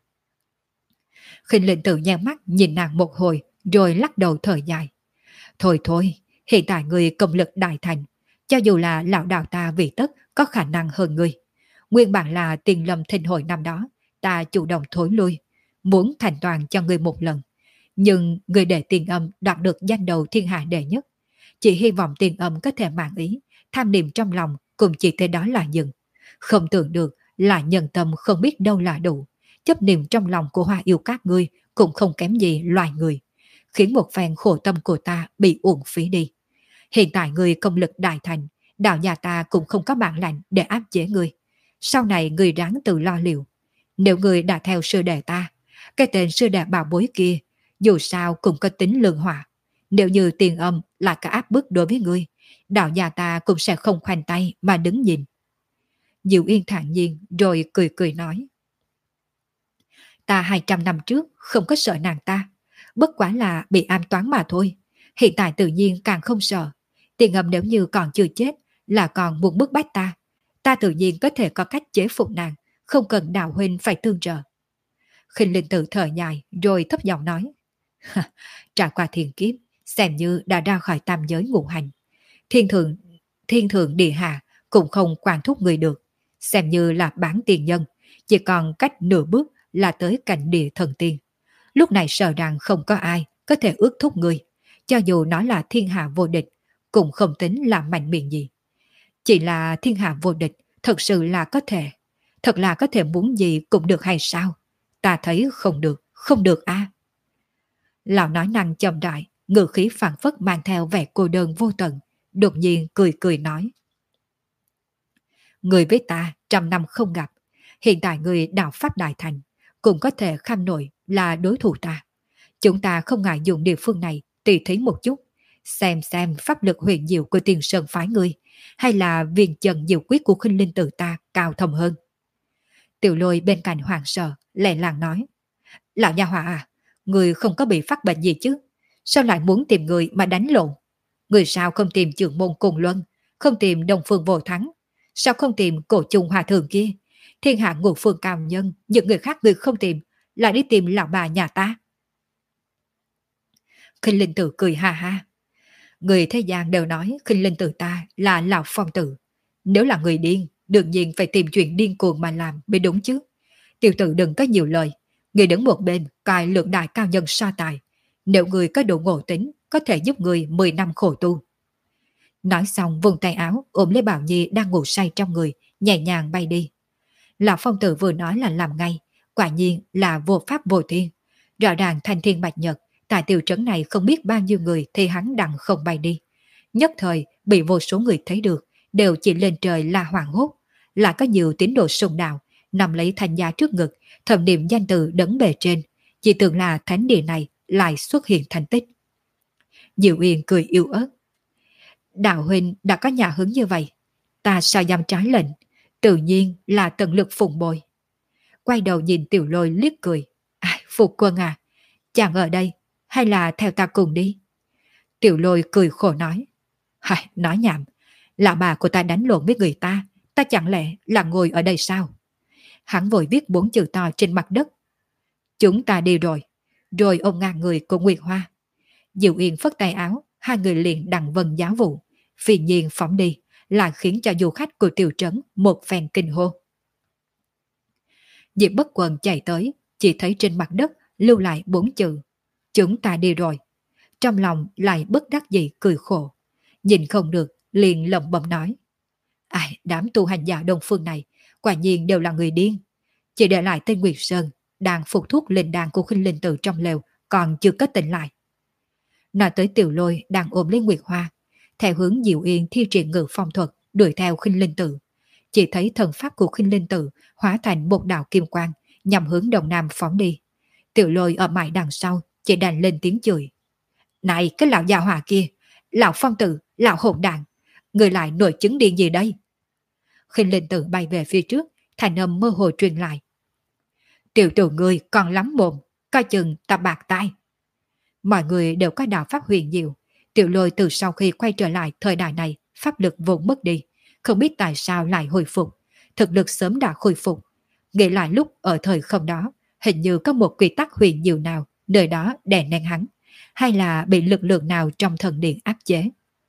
Khinh Linh Tử nhăn mắt nhìn nàng một hồi, rồi lắc đầu thở dài. Thôi thôi, hiện tại người công lực đại thành, cho dù là lão đạo ta vì tất có khả năng hơn người. Nguyên bản là Tiền Lâm Thịnh Hội năm đó, ta chủ động thối lui, muốn thành toàn cho người một lần. Nhưng người để Tiền âm đoạt được danh đầu thiên hạ đệ nhất. Chỉ hy vọng Tiền âm có thể mạng ý, tham niệm trong lòng cùng chỉ tới đó là dừng. Không tưởng được là nhân tâm không biết đâu là đủ. Chấp niệm trong lòng của Hoa Yêu các ngươi cũng không kém gì loài người, khiến một phen khổ tâm của ta bị uổng phí đi. Hiện tại ngươi công lực đại thành, đạo nhà ta cũng không có bản lạnh để áp chế ngươi. Sau này ngươi ráng tự lo liệu. Nếu ngươi đã theo sư đệ ta, cái tên sư đệ bảo bối kia, dù sao cũng có tính lương hỏa. Nếu như Tiền âm là cả áp bức đối với ngươi, đạo nhà ta cũng sẽ không khoanh tay mà đứng nhìn. Diệu Yên thản nhiên rồi cười cười nói. Ta 200 năm trước không có sợ nàng ta, bất quá là bị ám toán mà thôi. Hiện tại tự nhiên càng không sợ. Tiền âm nếu như còn chưa chết là còn muốn bức bách ta, ta tự nhiên có thể có cách chế phục nàng, không cần đạo huynh phải tương trợ. Khinh Linh Tử thở dài rồi thấp giọng nói. Trải qua thiên kiếp, xem như đã ra khỏi tam giới ngũ hành. Thiên thượng địa hạ cũng không quản thúc người được, xem như là bán tiền nhân, chỉ còn cách nửa bước là tới cảnh địa thần tiên. Lúc này sợ rằng không có ai có thể ước thúc người, cho dù nó là thiên hạ vô địch, cũng không tính là mạnh miệng gì. Chỉ là thiên hạ vô địch, thật sự là có thể, thật là có thể muốn gì cũng được hay sao? Ta thấy không được, không được a. Lão nói năng chậm rãi, ngữ khí phảng phất mang theo vẻ cô đơn vô tận, đột nhiên cười cười nói. Người với ta trăm năm không gặp, hiện tại người đạo pháp đại thành, cũng có thể kham nổi là đối thủ ta. Chúng ta không ngại dùng địa phương này tỉ thí một chút, xem pháp lực huyền diệu của Tiền Sơn phái ngươi, hay là viên trần diệu quyết của khinh linh tử ta cao thầm hơn. Tiểu Lôi bên cạnh hoàng sợ, lẹ làng nói. Lão nha hòa à, người không có bị phát bệnh gì chứ? Sao lại muốn tìm người mà đánh lộn? Người sao không tìm trưởng môn cùng luân, không tìm đồng phương vô thắng? Sao không tìm cổ trùng hòa thượng kia? Thiên hạ ngũ phương cao nhân, những người khác người không tìm, lại đi tìm lão bà nhà ta. Khinh linh tử cười ha ha. Người thế gian đều nói khinh linh tử ta là lão phong tử. Nếu là người điên, đương nhiên phải tìm chuyện điên cuồng mà làm mới đúng chứ. Tiểu tử đừng có nhiều lời. Người đứng một bên, cài lượng đại cao nhân so tài. Nếu người có độ ngộ tính, có thể giúp người 10 năm khổ tu. Nói xong vùng tay áo ôm lấy Bảo Nhi đang ngủ say trong người, nhẹ nhàng bay đi. Lão phong tử vừa nói là làm ngay, quả nhiên là vô pháp vô thiên. Rõ ràng thanh thiên bạch nhật, tại tiểu trấn này không biết bao nhiêu người thì hắn đặng không bay đi. Nhất thời bị vô số người thấy được, đều chỉ lên trời là hoàng hốt. Là có nhiều tín đồ sùng đạo, nằm lấy thanh giá trước ngực, thầm niệm danh từ đấng bề trên. Chỉ tưởng là thánh địa này lại xuất hiện thành tích. Diệu Yên cười yếu ớt. Đạo huynh đã có nhà hứng như vậy, ta sao dám trái lệnh, tự nhiên là tận lực phụng bồi. Quay đầu nhìn Tiểu Lôi liếc cười. Phục quân à, chàng ở đây, hay là theo ta cùng đi? Tiểu Lôi cười khổ nói. Nói nhảm, là bà của ta đánh lộn với người ta chẳng lẽ là ngồi ở đây sao? Hắn vội viết 4 chữ to trên mặt đất. Chúng ta đi rồi. Rồi ôm ngang người của Nguyệt Hoa. Diệu Yên phất tay áo, hai người liền đặng vân giáo vụ. Phi nhiên phóng đi, lại khiến cho du khách của tiểu trấn một phen kinh hô. Diệp Bất Quần chạy tới, chỉ thấy trên mặt đất lưu lại 4 chữ. Chúng ta đi rồi. Trong lòng lại bất đắc dĩ cười khổ. Nhìn không được, liền lẩm bẩm nói. Đám tu hành giả Đông Phương này, quả nhiên đều là người điên. Chỉ để lại tên Nguyệt Sơn, đang phục thuốc linh đan của khinh linh tử trong lều, còn chưa có tỉnh lại. Nói tới Tiểu Lôi đang ôm lấy Nguyệt Hoa, theo hướng Diệu Yên thi triển ngự phong thuật, đuổi theo khinh linh tử. Chỉ thấy thần pháp của khinh linh tử hóa thành một đạo kim quang, nhằm hướng đông nam phóng đi. Tiểu Lôi ở mãi đằng sau, chỉ đành lên tiếng chửi. Này cái lão già hỏa kia, lão phong tử, lão hỗn đàn, người lại nổi chứng điên gì đây? Khinh linh tử bay về phía trước, thành âm mơ hồ truyền lại. Tiểu tử người còn lắm mồm, coi chừng ta bạc tai. Mọi người đều có đạo pháp huyền diệu. Tiểu Lôi từ sau khi quay trở lại thời đại này, pháp lực vốn mất đi, không biết tại sao lại hồi phục, thực lực sớm đã khôi phục. Nghĩ lại lúc ở thời không đó, hình như có một quy tắc huyền diệu nào nơi đó đè nén hắn, hay là bị lực lượng nào trong thần điện áp chế.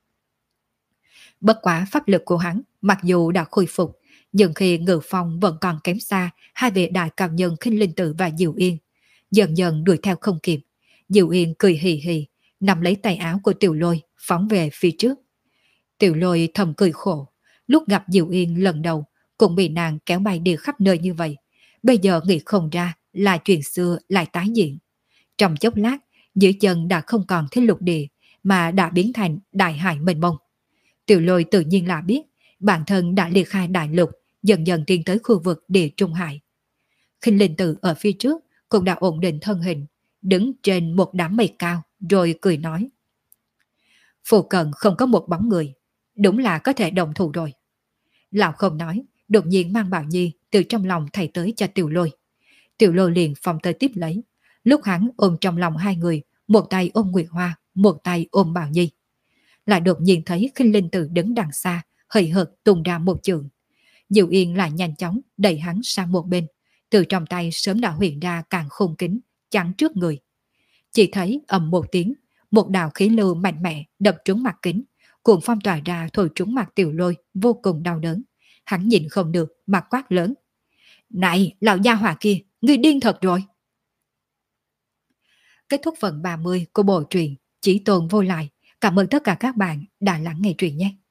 Bất quá pháp lực của hắn mặc dù đã khôi phục, nhưng khi ngự phong vẫn còn kém xa hai vị đại cao nhân khinh linh tử và Diệu Yên. Dần dần đuổi theo không kịp, Diệu Yên cười hì hì, nắm lấy tay áo của Tiểu Lôi phóng về phía trước. Tiểu Lôi thầm cười khổ, lúc gặp Diệu Yên lần đầu cũng bị nàng kéo bay đi khắp nơi như vậy. Bây giờ nghĩ không ra là chuyện xưa lại tái diễn. Trong chốc lát, dưới chân đã không còn thế lục địa mà đã biến thành đại hải mênh mông. Tiểu Lôi tự nhiên là biết bản thân đã liệt khai đại lục, dần dần tiến tới khu vực địa Trung Hải. Khinh linh tử ở phía trước cũng đã ổn định thân hình, đứng trên một đám mây cao rồi cười nói. Phù cận không có một bóng người, đúng là có thể đồng thủ rồi. Lão không nói, đột nhiên mang Bảo Nhi từ trong lòng thầy tới cho Tiểu Lôi. Tiểu Lôi liền phòng tới tiếp lấy. Lúc hắn ôm trong lòng hai người, một tay ôm Nguyệt Hoa, một tay ôm Bảo Nhi. Lại đột nhiên thấy khinh linh tử đứng đằng xa, hời hợt tung ra một trường. Diệu Yên lại nhanh chóng đẩy hắn sang một bên, từ trong tay sớm đã hiện ra càng khôn kính, chắn trước người. Chỉ thấy ầm một tiếng, một đạo khí lưu mạnh mẽ đập trúng mặt kính, cuộn phong tỏa ra thổi trúng mặt Tiểu Lôi vô cùng đau đớn. Hắn nhìn không được, mặt quát lớn. Này, lão gia hỏa kia, ngươi điên thật rồi. Kết thúc phần 30 của bộ truyện Chí Tôn Vô Lại. Cảm ơn tất cả các bạn đã lắng nghe truyện nhé.